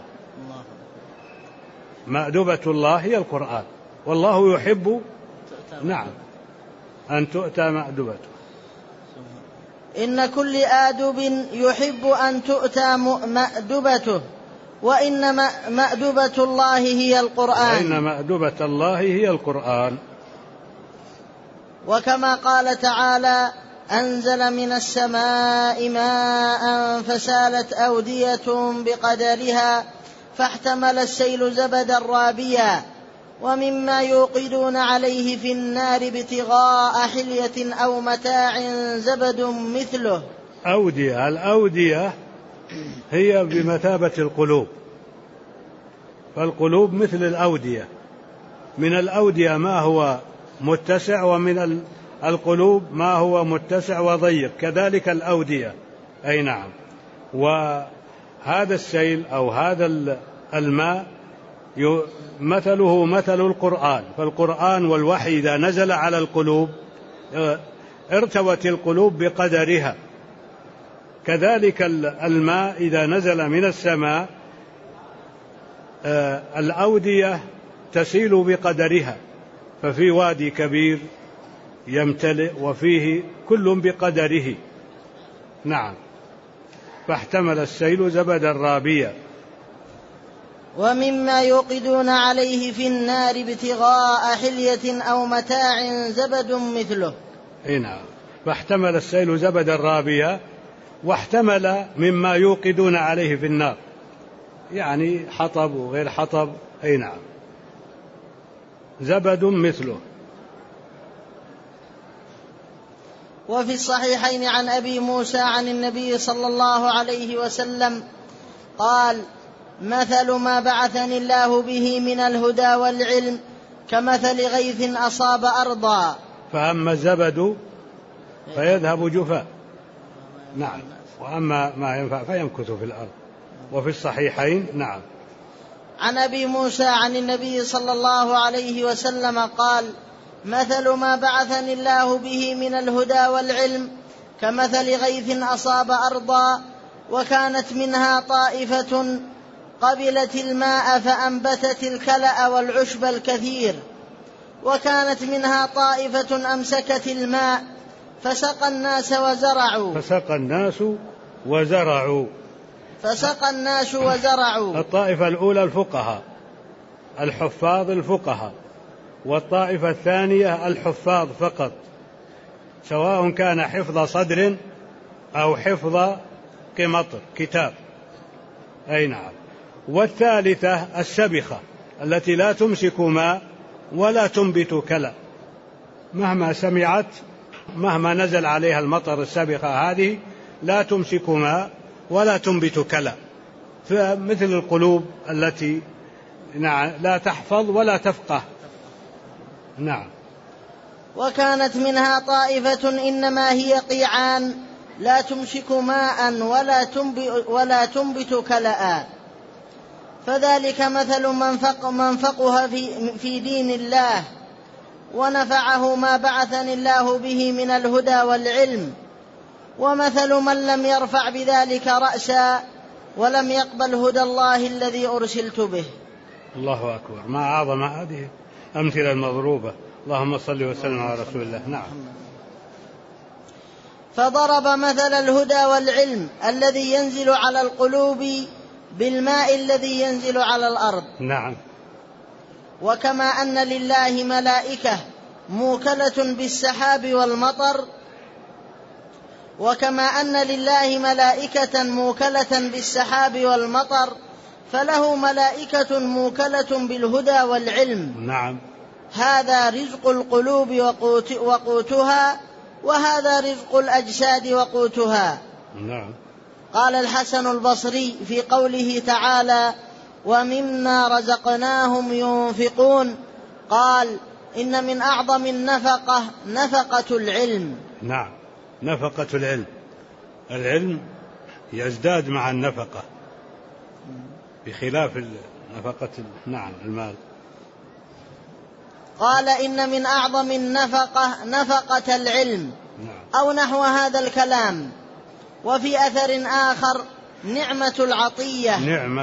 [SPEAKER 1] مأدبة الله هي القرآن، والله يحب نعم أن تؤتى مأدبته.
[SPEAKER 2] إن كل آدب يحب أن تؤتى مأدبته، وإن مأدبة الله هي القرآن.
[SPEAKER 1] وإن مأدبة الله هي القرآن.
[SPEAKER 2] وكما قال تعالى أنزل من السماء ماء فسالت أودية بقدرها فاحتمل السيل زبدا رابيا ومما يوقدون عليه في النار ابتغاء حلية أو متاع زبد مثله.
[SPEAKER 1] أودية. الأودية هي بمثابة القلوب، فالقلوب مثل الأودية. من الأودية ما هو متسع، ومن القلوب ما هو متسع وضيق، كذلك الأودية. أي نعم. وهذا السيل أو هذا الماء مثله مثل القرآن، فالقرآن والوحي إذا نزل على القلوب ارتوت القلوب بقدرها، كذلك الماء إذا نزل من السماء الأودية تسيل بقدرها، ففي وادي كبير يمتلئ وفيه كل بقدره. نعم. فاحتمل السيل زبدا رابيا.
[SPEAKER 2] ومما يوقدون عليه في النار ابتغاء حلية أو متاع زبد مثله.
[SPEAKER 1] نعم. فاحتمل السيل زبدا رابيا، واحتمل مما يوقدون عليه في النار، يعني حطب وغير حطب. أي نعم. زبد مثله.
[SPEAKER 2] وفي الصحيحين عن أبي موسى عن النبي صلى الله عليه وسلم قال مثل ما بعثني الله به من الهدى والعلم كمثل غيث أصاب أرضا
[SPEAKER 1] فأما الزبد فيذهب جفاء. نعم. وأما ما ينفع فيمكث في الأرض. وفي الصحيحين نعم
[SPEAKER 2] عن أبي موسى عن النبي صلى الله عليه وسلم قال مثل ما بعثني الله به من الهدى والعلم كمثل غيث أصاب أرضا وكانت منها طائفة قبلت الماء فأنبتت الكلأ والعشب الكثير، وكانت منها طائفة أمسكت الماء فسقى الناس وزرعوا.
[SPEAKER 1] الطائفة الأولى الفقهاء الحفاظ الفقهاء، والطائفة الثانية الحفاظ فقط، سواء كان حفظ صدر أو حفظ قمطر كتاب. أي نعم. والثالثة السبخة التي لا تمسك ماء ولا تنبت كلأ، مهما سمعت مهما نزل عليها المطر السبخة هذه لا تمسك ماء ولا تنبت كلأ، مثل القلوب التي لا تحفظ ولا تفقه. نعم.
[SPEAKER 2] وكانت منها طائفة إنما هي قيعان لا تمسك ماء ولا تنبت كلأ، فذلك مثل من فقه في دين الله ونفعه ما بعثني الله به من الهدى والعلم، ومثل من لم يرفع بذلك رأسا ولم يقبل هدى الله الذي أرسلت به.
[SPEAKER 1] الله أكبر، ما أعظم هذه أمثلة المضروبة. اللهم صل وسلم على رسول الله. نعم.
[SPEAKER 2] فضرب مثل الهدى والعلم الذي ينزل على القلوب بالماء الذي ينزل على الأرض.
[SPEAKER 1] نعم.
[SPEAKER 2] وكما أن لله ملائكة موكلة بالسحاب والمطر، وكما أن لله ملائكة موكلة بالسحاب والمطر، فله ملائكة موكلة بالهدى والعلم.
[SPEAKER 1] نعم.
[SPEAKER 2] هذا رزق القلوب وقوتها، وهذا رزق الأجساد وقوتها.
[SPEAKER 1] نعم.
[SPEAKER 2] قال الحسن البصري في قوله تعالى: ومما رزقناهم ينفقون، قال: إن من أعظم النفقة نفقة العلم.
[SPEAKER 1] نعم، نفقة العلم. العلم يزداد مع النفقة بخلاف نفقة المال.
[SPEAKER 2] قال: إن من أعظم النفقة نفقة العلم. أو نحو هذا الكلام. وفي أثر آخر: نعمة العطية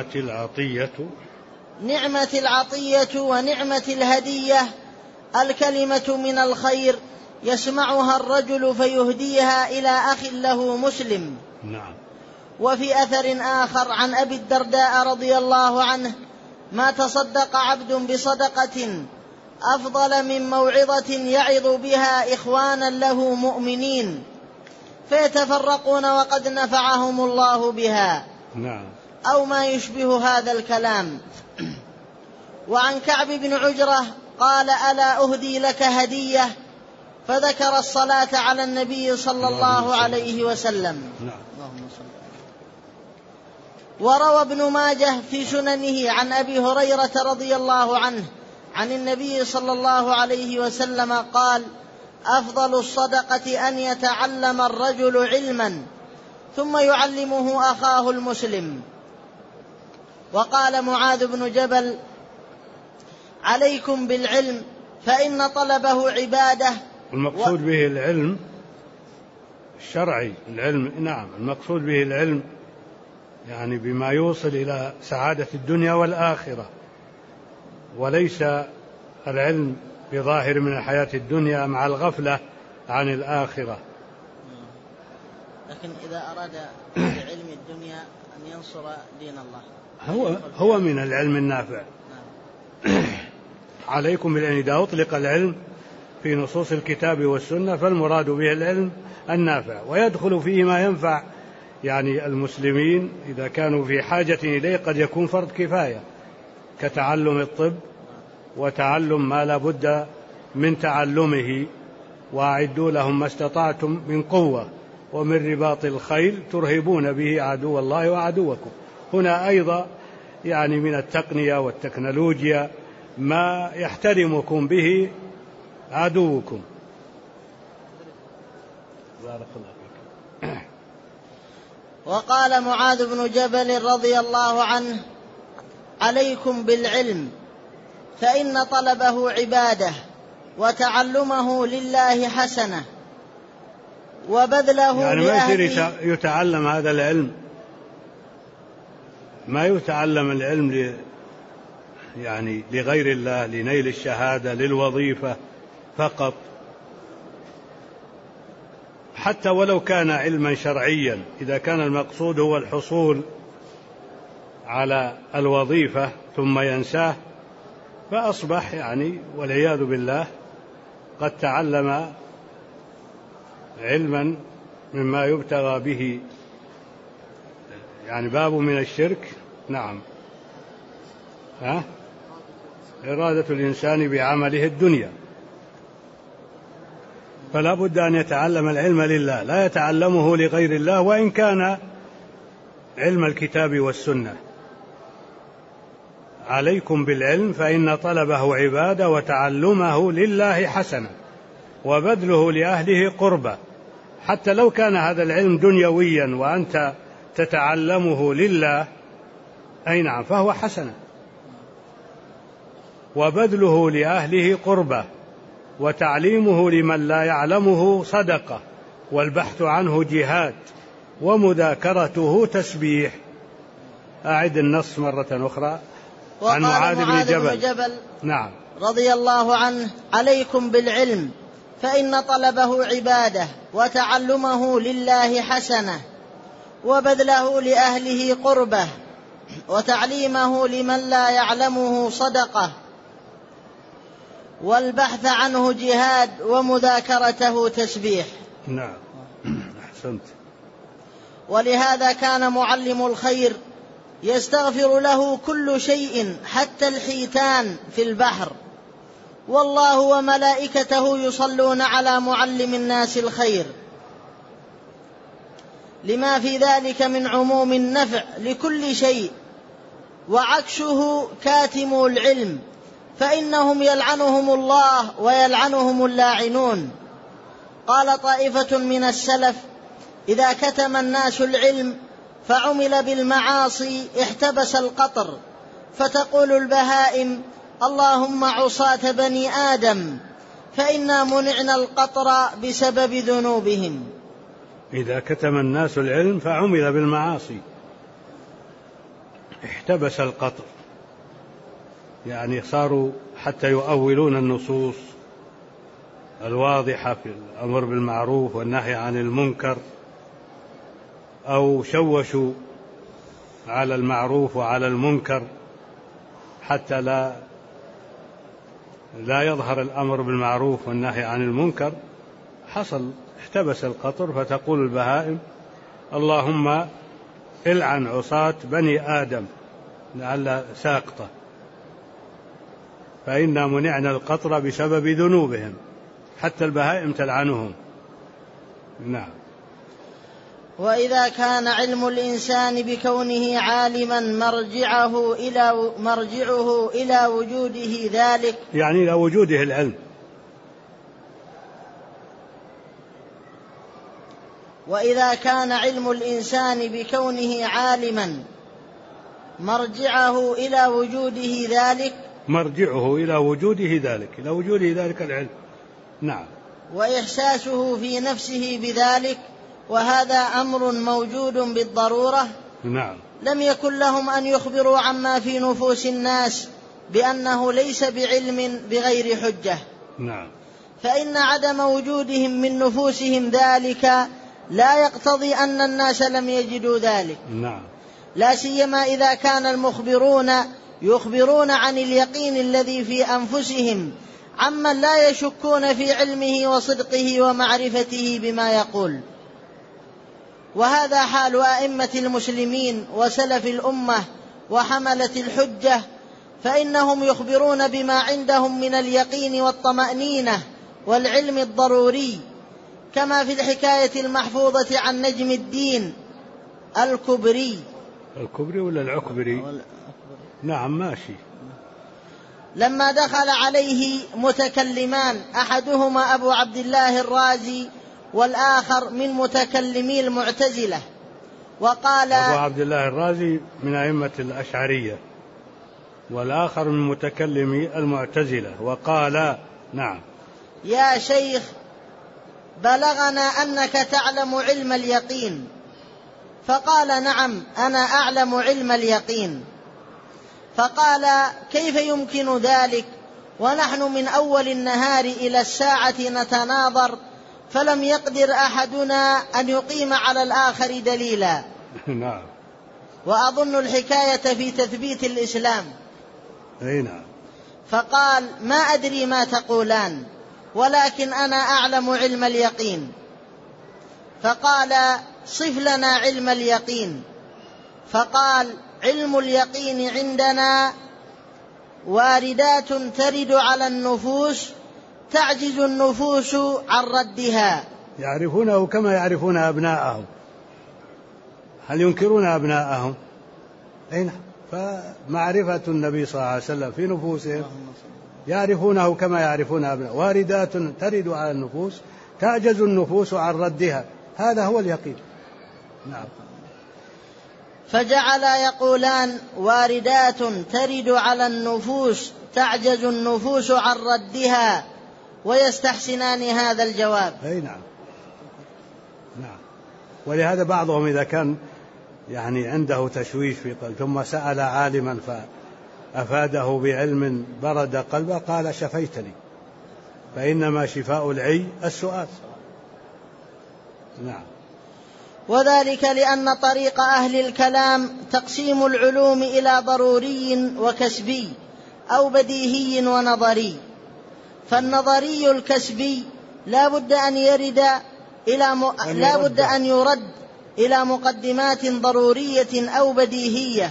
[SPEAKER 2] ونعمة الهدية الكلمة من الخير يسمعها الرجل فيهديها إلى أخ له مسلم.
[SPEAKER 1] نعم.
[SPEAKER 2] وفي أثر آخر عن أبي الدرداء رضي الله عنه: ما تصدق عبد بصدقة أفضل من موعظة يعظ بها إخوانا له مؤمنين فيتفرقون وقد نفعهم الله بها.
[SPEAKER 1] نعم.
[SPEAKER 2] أو ما يشبه هذا الكلام. وعن كعب بن عجرة قال: ألا أهدي لك هدية؟ فذكر الصلاة على النبي صلى الله عليه وسلم.
[SPEAKER 1] نعم.
[SPEAKER 2] وروى ابن ماجه في سننه عن أبي هريرة رضي الله عنه عن النبي صلى الله عليه وسلم قال: أفضل الصدقة أن يتعلم الرجل علما ثم يعلمه أخاه المسلم. وقال معاذ بن جبل: عليكم بالعلم فإن طلبه عبادة.
[SPEAKER 1] المقصود به العلم الشرعي، العلم. نعم، المقصود به العلم يعني بما يوصل إلى سعادة الدنيا والآخرة، وليس العلم بظاهر من الحياة الدنيا مع الغفلة عن الآخرة.
[SPEAKER 2] لكن إذا أراد بعلم الدنيا أن ينصر دين الله
[SPEAKER 1] هو من العلم النافع. عليكم بالعلم. إذا أطلق العلم في نصوص الكتاب والسنة فالمراد به العلم النافع، ويدخل فيه ما ينفع يعني المسلمين إذا كانوا في حاجة إليه، قد يكون فرض كفاية كتعلم الطب وتعلم ما لا بد من تعلمه. وأعدوا لهم ما استطعتم من قوة ومن رباط الخيل ترهبون به عدو الله وعدوكم. هنا أيضا يعني من التقنية والتكنولوجيا ما يحترمكم به عدوكم. بارك الله فيك.
[SPEAKER 2] وقال معاذ بن جبل رضي الله عنه: عليكم بالعلم فإن طلبه عبادة وتعلمه لله حسنة وبذله
[SPEAKER 1] يعني ما يصير يتعلم هذا العلم، ما يتعلم العلم يعني لغير الله، لنيل الشهادة، للوظيفة فقط، حتى ولو كان علما شرعيا. إذا كان المقصود هو الحصول على الوظيفة ثم ينساه فأصبح يعني والعياذ بالله قد تعلم علما مما يبتغى به يعني باب من الشرك. نعم. إرادة الإنسان بعمله الدنيا، فلا بد أن يتعلم العلم لله، لا يتعلمه لغير الله، وإن كان علم الكتاب والسنة. عليكم بالعلم فإن طلبه عبادة وتعلمه لله حسنة وبذله لأهله قربة. حتى لو كان هذا العلم دنيويا وأنت تتعلمه لله أي نعم فهو حسنة. وبذله لأهله قربة وتعليمه لمن لا يعلمه صدقة والبحث عنه جهاد ومذاكرته تسبيح. أعد النص مرة أخرى.
[SPEAKER 2] عن معاذ بن جبل
[SPEAKER 1] نعم
[SPEAKER 2] رضي الله عنه: عليكم بالعلم فإن طلبه عبادة وتعلمه لله حسنة وبذله لأهله قربة وتعليمه لمن لا يعلمه صدقة والبحث عنه جهاد ومذاكرته تسبيح.
[SPEAKER 1] نعم أحسنت.
[SPEAKER 2] ولهذا كان معلم الخير يستغفر له كل شيء حتى الحيتان في البحر، والله وملائكته يصلون على معلم الناس الخير، لما في ذلك من عموم النفع لكل شيء. وعكسه كاتم العلم فإنهم يلعنهم الله ويلعنهم اللاعنون. قال طائفة من السلف: إذا كتم الناس العلم فعمل بالمعاصي احتبس القطر، فتقول البهائم: اللهم عصاة بني آدم فإنا منعنا القطر بسبب ذنوبهم.
[SPEAKER 1] إذا كتم الناس العلم فعمل بالمعاصي احتبس القطر، يعني صاروا حتى يؤولون النصوص الواضحة في الأمر بالمعروف والنهي عن المنكر، أو شوشوا على المعروف وعلى المنكر حتى لا يظهر الأمر بالمعروف والنهي عن المنكر. حصل احتبس القطر، فتقول البهائم: اللهم العن عصاة بني آدم، لعل ساقطة، فإنا منعنا القطر بسبب ذنوبهم. حتى البهائم تلعنهم. نعم.
[SPEAKER 2] وإذا كان علم الإنسان بكونه عالما مرجعه إلى وجوده ذلك،
[SPEAKER 1] يعني إلى وجوده العلم.
[SPEAKER 2] وإذا كان علم الإنسان بكونه عالما مرجعه إلى وجوده ذلك،
[SPEAKER 1] مرجعه إلى وجوده ذلك، إلى وجوده ذلك العلم. نعم.
[SPEAKER 2] وإحساسه في نفسه بذلك، وهذا أمر موجود بالضرورة.
[SPEAKER 1] نعم.
[SPEAKER 2] لم يكن لهم أن يخبروا عما في نفوس الناس بأنه ليس بعلم بغير حجة.
[SPEAKER 1] نعم.
[SPEAKER 2] فإن عدم وجودهم من نفوسهم ذلك لا يقتضي أن الناس لم يجدوا ذلك.
[SPEAKER 1] نعم.
[SPEAKER 2] لا سيما إذا كان المخبرون يخبرون عن اليقين الذي في أنفسهم عمن لا يشكون في علمه وصدقه ومعرفته بما يقول. وهذا حال أئمة المسلمين وسلف الأمة وحملة الحجة، فإنهم يخبرون بما عندهم من اليقين والطمأنينة والعلم الضروري، كما في الحكاية المحفوظة عن نجم الدين الكبري
[SPEAKER 1] ولا العكبري؟ نعم ماشي.
[SPEAKER 2] لما دخل عليه متكلمان، أحدهما أبو عبد الله الرازي والآخر من متكلمي المعتزلة، وقال:
[SPEAKER 1] أبو عبد الله الرازي من أئمة الأشعرية والآخر من متكلمي المعتزلة، وقال: نعم
[SPEAKER 2] يا شيخ، بلغنا أنك تعلم علم اليقين. فقال: نعم، أنا أعلم علم اليقين. فقال: كيف يمكن ذلك ونحن من أول النهار إلى الساعة نتناظر، فلم يقدر أحدنا أن يقيم على الآخر دليلا.
[SPEAKER 1] نعم.
[SPEAKER 2] وأظن الحكاية في تثبيت الإسلام.
[SPEAKER 1] أي نعم.
[SPEAKER 2] فقال: ما أدري ما تقولان، ولكن أنا أعلم علم اليقين. فقال: صف لنا علم اليقين. فقال: علم اليقين عندنا واردات ترد على النفوس تعجز النفوس عن ردها.
[SPEAKER 1] يعرفونه كما يعرفون أبناءهم، هل ينكرون أبناءهم؟ أين؟ فمعرفة النبي صلى الله عليه وسلم في نفوسهم يعرفونه كما يعرفون أبناء، واردات ترد على النفوس تعجز النفوس عن ردها، هذا هو اليقين. نعم.
[SPEAKER 2] فجعل يقولان واردات ترد على النفوس تعجز النفوس عن ردها، ويستحسنان هذا الجواب.
[SPEAKER 1] أي نعم. نعم. ولهذا بعضهم إذا كان يعني عنده تشويش في قلب ثم سأل عالما فأفاده بعلم برد قلبه قال شفيتني، فإنما شفاء العي السؤال. نعم.
[SPEAKER 2] وذلك لأن طريق أهل الكلام تقسيم العلوم إلى ضروري وكسبي أو بديهي ونظري، فالنظري الكسبي لا بد أن يرد إلى مقدمات ضرورية أو بديهية،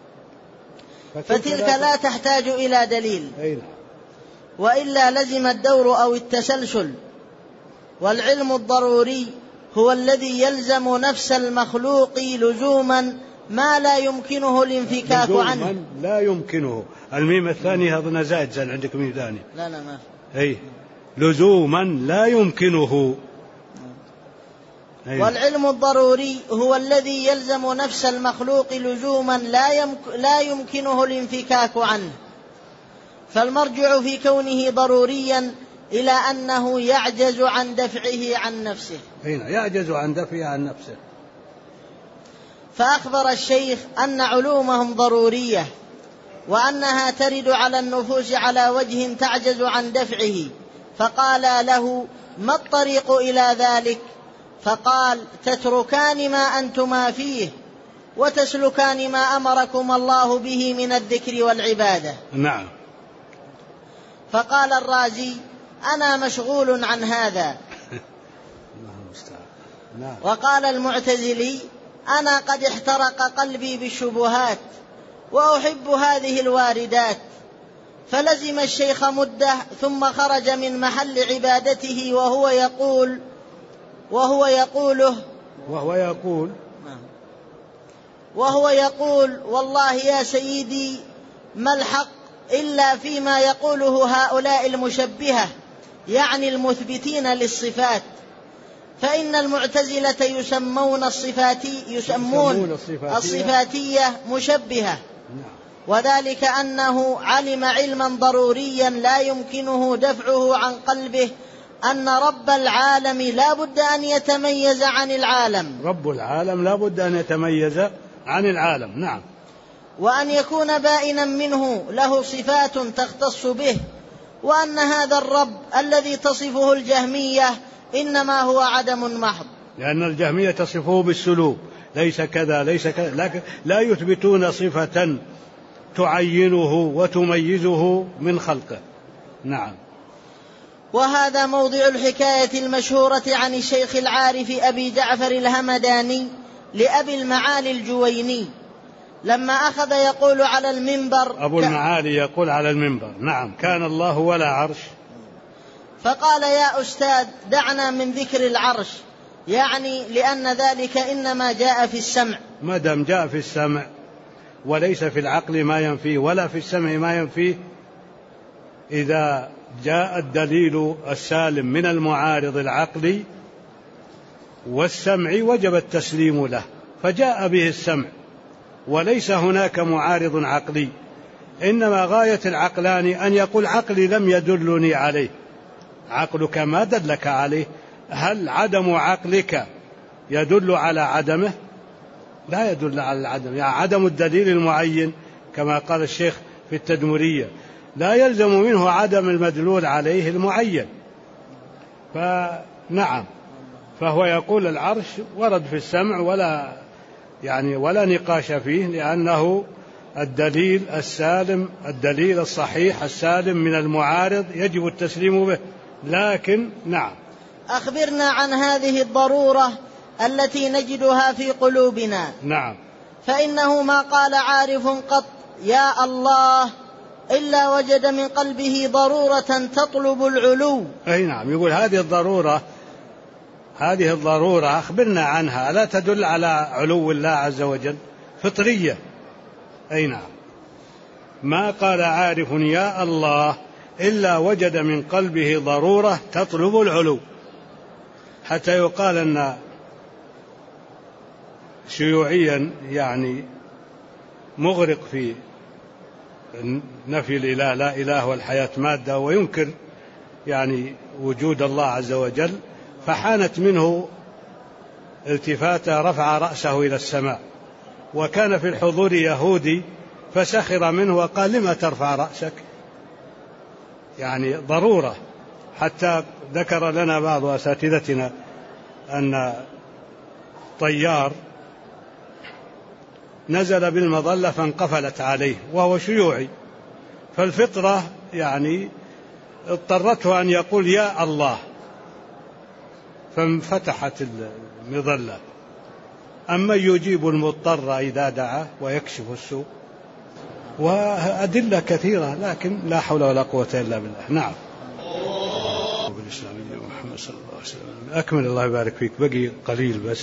[SPEAKER 2] فتلك لا تحتاج إلى دليل، وإلا لزم الدور أو التسلسل. والعلم الضروري هو الذي يلزم نفس المخلوق لزوما ما لا يمكنه الانفكاك عنه.
[SPEAKER 1] لا يمكنه، الميم الثانية أظن زائد عندك ميم ثاني.
[SPEAKER 2] لا ما
[SPEAKER 1] أي لزوما لا يمكنه.
[SPEAKER 2] والعلم الضروري هو الذي يلزم نفس المخلوق لزوما لا يمكنه الانفكاك عنه، فالمرجع في كونه ضروريا إلى أنه يعجز عن دفعه عن نفسه.
[SPEAKER 1] يعجز عن دفعه عن نفسه.
[SPEAKER 2] فأخبر الشيخ أن علومهم ضرورية، وأنها ترد على النفوس على وجه تعجز عن دفعه، فقال له ما الطريق إلى ذلك؟ فقال تتركان ما أنتما فيه وتسلكان ما أمركم الله به من الذكر والعبادة.
[SPEAKER 1] نعم.
[SPEAKER 2] فقال الرازي أنا مشغول عن هذا. وقال المعتزلي أنا قد احترق قلبي بالشبهات وأحب هذه الواردات. فلزم الشيخ مدة ثم خرج من محل عبادته وهو يقول والله يا سيدي ما الحق إلا فيما يقوله هؤلاء المشبهة، يعني المثبتين للصفات، فإن المعتزلة يسمون الصفاتية مشبهة، وذلك أنه علم علما ضروريا لا يمكنه دفعه عن قلبه أن رب العالم لا بد أن يتميز عن العالم.
[SPEAKER 1] رب العالم لا بد أن يتميز عن العالم. نعم.
[SPEAKER 2] وأن يكون بائنا منه له صفات تختص به، وأن هذا الرب الذي تصفه الجهمية إنما هو عدم محض،
[SPEAKER 1] لأن الجهمية تصفه بالسلوب، ليس كذا ليس كذا، لكن لا يثبتون صفة تعينه وتميزه من خلقه. نعم.
[SPEAKER 2] وهذا موضع الحكاية المشهورة عن الشيخ العارف أبي جعفر الهمداني لأبي المعالي الجويني لما أخذ يقول على المنبر.
[SPEAKER 1] أبو المعالي يقول على المنبر نعم كان الله ولا عرش،
[SPEAKER 2] فقال يا أستاذ دعنا من ذكر العرش، يعني لأن ذلك إنما جاء في السمع.
[SPEAKER 1] ما دام جاء في السمع وليس في العقل ما ينفيه ولا في السمع ما ينفيه، إذا جاء الدليل السالم من المعارض العقلي والسمع وجب التسليم له، فجاء به السمع وليس هناك معارض عقلي، إنما غاية العقلان أن يقول عقلي لم يدلني عليه، عقلك ما دلك عليه. هل عدم عقلك يدل على عدمه؟ لا يدل على العدم، يعني عدم الدليل المعين كما قال الشيخ في التدمرية لا يلزم منه عدم المدلول عليه المعين. فنعم، فهو يقول العرش ورد في السمع ولا نقاش فيه، لأنه الدليل السالم الدليل الصحيح السالم من المعارض يجب التسليم به. لكن نعم،
[SPEAKER 2] أخبرنا عن هذه الضرورة التي نجدها في قلوبنا.
[SPEAKER 1] نعم.
[SPEAKER 2] فإنه ما قال عارف قط يا الله إلا وجد من قلبه ضرورة تطلب العلو.
[SPEAKER 1] أي نعم، يقول هذه الضرورة هذه الضرورة أخبرنا عنها، ألا تدل على علو الله عز وجل؟ فطرية. أي نعم. ما قال عارف يا الله إلا وجد من قلبه ضرورة تطلب العلو، حتى يقال أن شيوعيا يعني مغرق في نفي الإله، لا إله والحياة مادة، وينكر يعني وجود الله عز وجل، فحانت منه التفاتة رفع رأسه إلى السماء، وكان في الحضور يهودي فسخر منه وقال لما ترفع رأسك؟ يعني ضرورة. حتى ذكر لنا بعض أساتذتنا أن طيار نزل بالمظلة فانقفلت عليه وهو شيوعي، فالفطرة يعني اضطرته أن يقول يا الله، فانفتحت المظلة. أما يجيب المضطر إذا دعا ويكشف السوء، وأدلة كثيرة، لكن لا حول ولا قوة إلا بالله. نعم. بالإسلامية محمد صلى الله عليه وسلم. أكمل الله يبارك فيك، بقي قليل بس.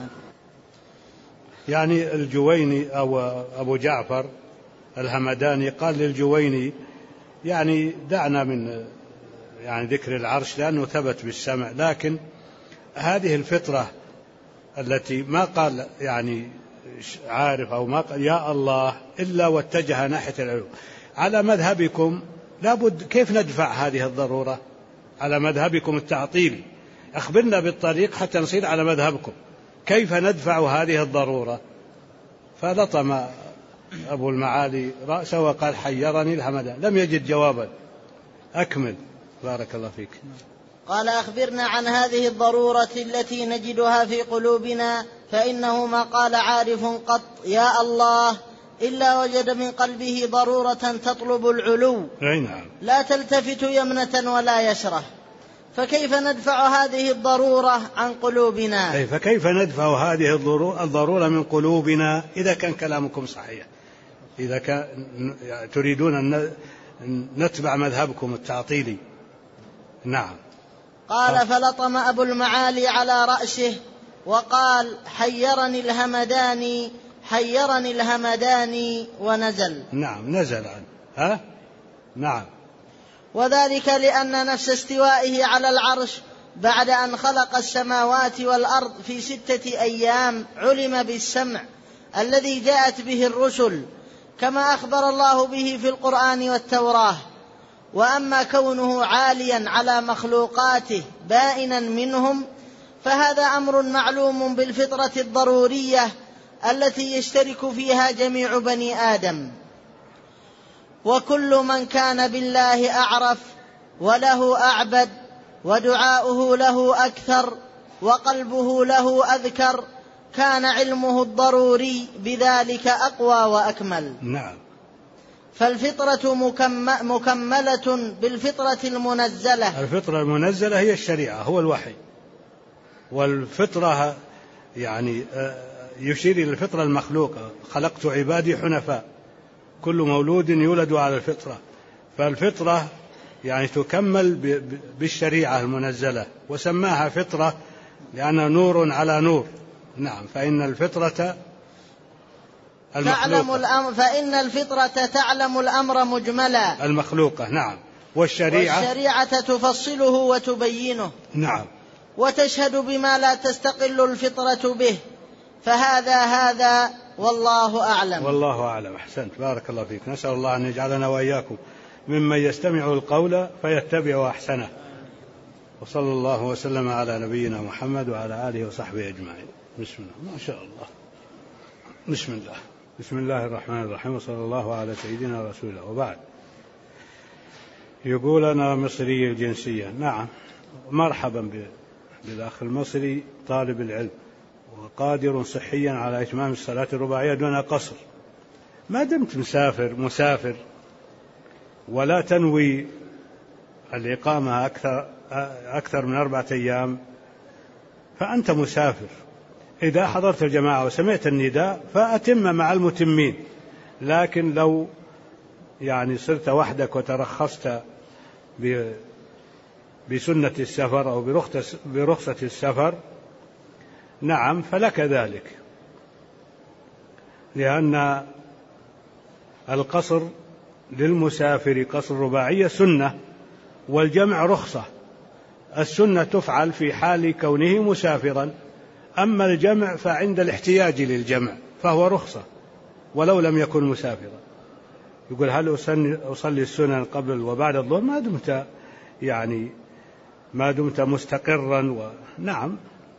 [SPEAKER 1] يعني الجويني أو أبو جعفر الهمداني قال للجويني يعني دعنا من يعني ذكر العرش لأنه ثبت بالسمع، لكن هذه الفطرة التي ما قال يعني عارف أو ما قال يا الله إلا واتجه ناحية العلو. على مذهبكم لابد كيف ندفع هذه الضرورة؟ على مذهبكم التعطيل، أخبرنا بالطريق حتى نصير على مذهبكم، كيف ندفع هذه الضرورة؟ فلطم أبو المعالي رأسه وقال حيرني الهمدان، لم يجد جوابا. أكمل بارك الله فيك.
[SPEAKER 2] قال أخبرنا عن هذه الضرورة التي نجدها في قلوبنا، فإنه ما قال عارف قط يا الله إلا وجد من قلبه ضرورة تطلب العلو، لا تلتفت يمنة ولا يسرة. فكيف ندفع هذه الضرورة عن قلوبنا؟
[SPEAKER 1] فكيف ندفع هذه الضرورة من قلوبنا إذا كان كلامكم صحيح، إذا كان تريدون أن نتبع مذهبكم التعطيلي. نعم.
[SPEAKER 2] قال فلطم أبو المعالي على رأسه وقال حيرني الهمداني حيرني الهمداني، ونزل.
[SPEAKER 1] نعم نزل عنه. نعم.
[SPEAKER 2] وذلك لأن نفس استوائه على العرش بعد أن خلق السماوات والأرض في 6 أيام علم بالسمع الذي جاءت به الرسل، كما أخبر الله به في القرآن والتوراة. وأما كونه عاليا على مخلوقاته بائنا منهم فهذا أمر معلوم بالفطرة الضرورية التي يشترك فيها جميع بني آدم. وكل من كان بالله أعرف وله أعبد ودعاؤه له أكثر وقلبه له أذكر كان علمه الضروري بذلك أقوى وأكمل.
[SPEAKER 1] نعم.
[SPEAKER 2] فالفطرة مكملة بالفطرة المنزلة.
[SPEAKER 1] الفطرة المنزلة هي الشريعة، هو الوحي. والفطرة يعني يشير إلى الفطرة المخلوقة، خلقت عبادي حنفاء، كل مولود يولد على الفطرة. فالفطرة يعني تكمل بالشريعة المنزلة، وسماها فطرة لأنها نور على نور. نعم. فإن الفطرة
[SPEAKER 2] فإن الفطرة تعلم الأمر مجملا المخلوقة.
[SPEAKER 1] نعم. والشريعة
[SPEAKER 2] تفصله وتبينه.
[SPEAKER 1] نعم.
[SPEAKER 2] وتشهد بما لا تستقل الفطرة به. فهذا والله أعلم.
[SPEAKER 1] والله أعلم. أحسنت بارك الله فيك. نسأل الله أن يجعلنا وإياكم ممن يستمع القول فيتبع أحسنه. وصلى الله وسلم على نبينا محمد وعلى آله وصحبه أجمعين. بسم الله. ما شاء الله. بسم الله الرحمن الرحيم، وصلى الله على سيدنا رسول الله. وبعد، يقول أنا مصري الجنسية. نعم، مرحبا بالأخ المصري طالب العلم وقادر صحيا على إتمام الصلاة الرباعية دون قصر. ما دمت مسافر ولا تنوي الإقامة أكثر من 4 أيام فأنت مسافر. إذا حضرت الجماعة وسمعت النداء فأتم مع المتمين، لكن لو يعني صرت وحدك وترخصت بسنة السفر أو برخصة السفر، نعم فلك ذلك، لأن القصر للمسافر قصر رباعية سنة، والجمع رخصة. السنة تفعل في حال كونه مسافرا، أما الجمع فعند الاحتياج للجمع فهو رخصة ولو لم يكن مسافرا. يقول هل أصلي السنن قبل وبعد الظهر ما دمت مستقرا نعم.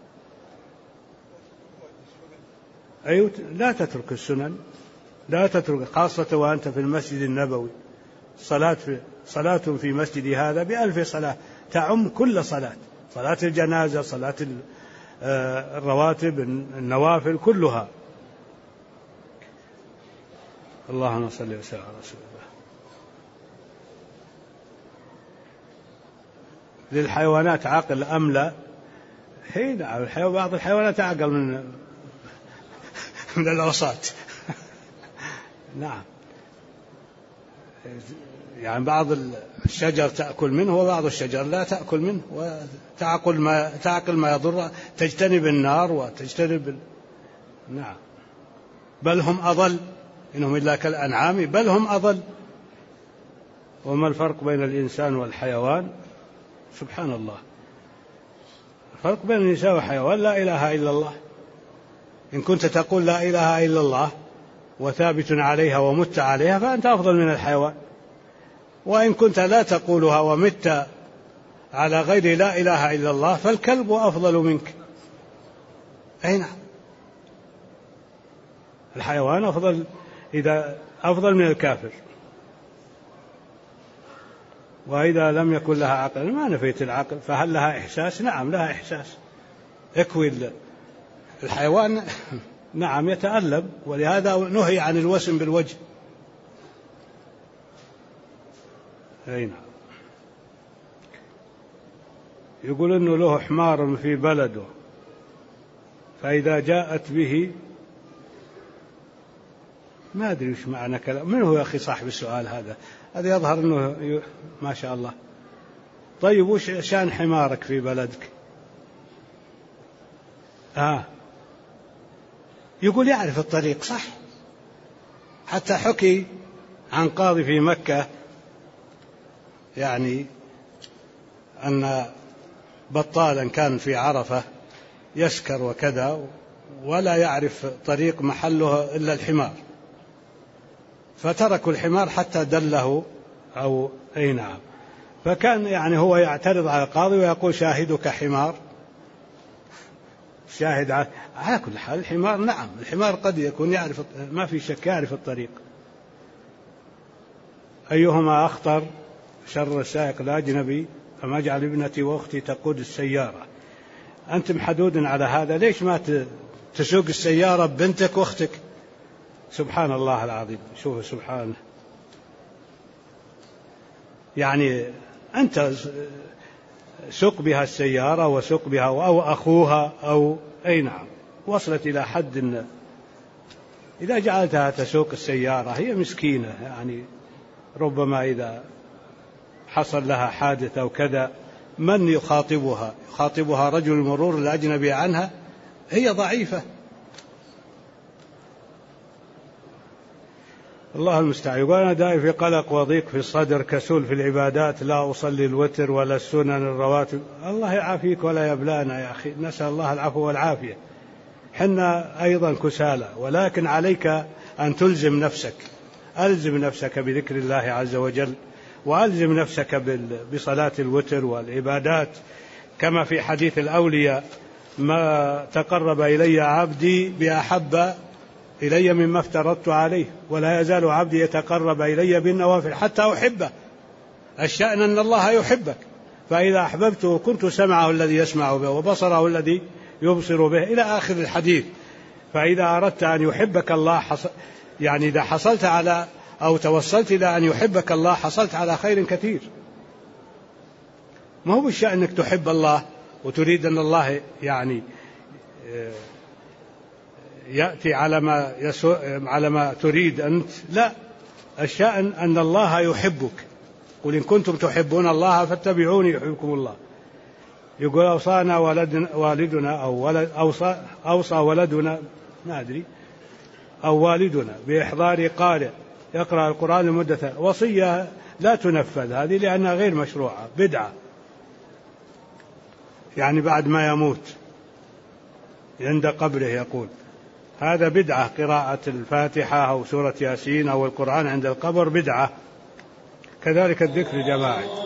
[SPEAKER 1] أيوة، لا تترك السنن، لا تترك، خاصة وأنت في المسجد النبوي. صلاة في مسجد هذا ب1000 صلاة تعم كل صلاة الجنازة، صلاة الرواتب، النوافل كلها. اللهم صل وسلم على رسول الله. للحيوانات عقل أم لا؟ نعم، بعض الحيوانات أعقل من الأوساط. نعم، يعني بعض الشجر تأكل منه وبعض الشجر لا تأكل منه، وتعقل ما يضر، تجتنب النار وتجتنب نعم. بل هم أضل، إنهم إلا كالأنعام بل هم أضل. وما الفرق بين الإنسان والحيوان؟ سبحان الله، الفرق بين الإنسان والحيوان لا إله إلا الله. إن كنت تقول لا إله إلا الله وثابت عليها ومت عليها فأنت أفضل من الحيوان، وإن كنت لا تقولها ومت على غير لا إله إلا الله فالكلب أفضل منك. أي نعم، الحيوان أفضل من الكافر. وإذا لم يكن لها عقل ما نفيت العقل، فهل لها إحساس؟ نعم لها إحساس. اكوي الحيوان نعم يتألم، ولهذا نهي عن الوسم بالوجه. أي نعم. يقول إنه له حمار في بلده، فإذا جاءت به ما أدري وش معنى كلام. من هو يا أخي صاحب السؤال هذا يظهر أنه ما شاء الله. طيب وش شان حمارك في بلدك؟ يقول يعرف الطريق صح. حتى حكي عن قاضي في مكة يعني أن بطالا كان في عرفة يسكر وكذا ولا يعرف طريق محله إلا الحمار، فتركوا الحمار حتى دله أو أي نعم. فكان يعني هو يعترض على القاضي ويقول شاهدك حمار، شاهد على كل حال الحمار نعم، الحمار قد يكون يعرف، ما في شك يعرف الطريق. أيهما أخطر شر السائق الأجنبي أم أجعل ابنتي وأختي تقود السيارة؟ أنت محدود على هذا، ليش ما تسوق السيارة ببنتك وأختك؟ سبحان الله العظيم. شوف سبحانه، يعني أنت سوق بها السيارة وسوق بها أو أخوها أو أي نعم، وصلت إلى حد إذا جعلتها تسوق السيارة هي مسكينة، يعني ربما إذا حصل لها حادث أو كذا من يخاطبها رجل المرور الأجنبي عنها، هي ضعيفة. الله المستعان. يقول أنا دائما في قلق وضيق في الصدر، كسول في العبادات، لا أصلي الوتر ولا السنن الرواتب. الله يعافيك ولا يبلانا يا أخي، نسأل الله العفو والعافية. حنا أيضا كسالى، ولكن عليك أن تلزم نفسك، ألزم نفسك بذكر الله عز وجل، وألزم نفسك بصلاة الوتر والعبادات، كما في حديث الأولياء: ما تقرب إلي عبدي بأحب إلي مما افترضت عليه، ولا يزال عبدي يتقرب إلي بالنوافل حتى أحبه. الشأن أن الله يحبك، فإذا أحببته كنت سمعه الذي يسمع به وبصره الذي يبصر به إلى آخر الحديث. فإذا أردت أن يحبك الله يعني إذا حصلت على أو توصلت إلى أن يحبك الله حصلت على خير كثير. ما هو بالشأن أنك تحب الله وتريد أن الله يعني يأتي على ما تريد أنت، لا، الشأن أن الله يحبك. قل إن كنتم تحبون الله فاتبعوني يحببكم الله. يقول أوصانا والدنا أوصى ولدنا ما أدري أو والدنا بإحضار قارئ يقرأ القرآن لمدة، وصية لا تنفذ هذه لأنها غير مشروعة، بدعة، يعني بعد ما يموت عند قبره يقول هذا بدعة، قراءة الفاتحة أو سورة ياسين أو القرآن عند القبر بدعة. كذلك الذكر الجماعي.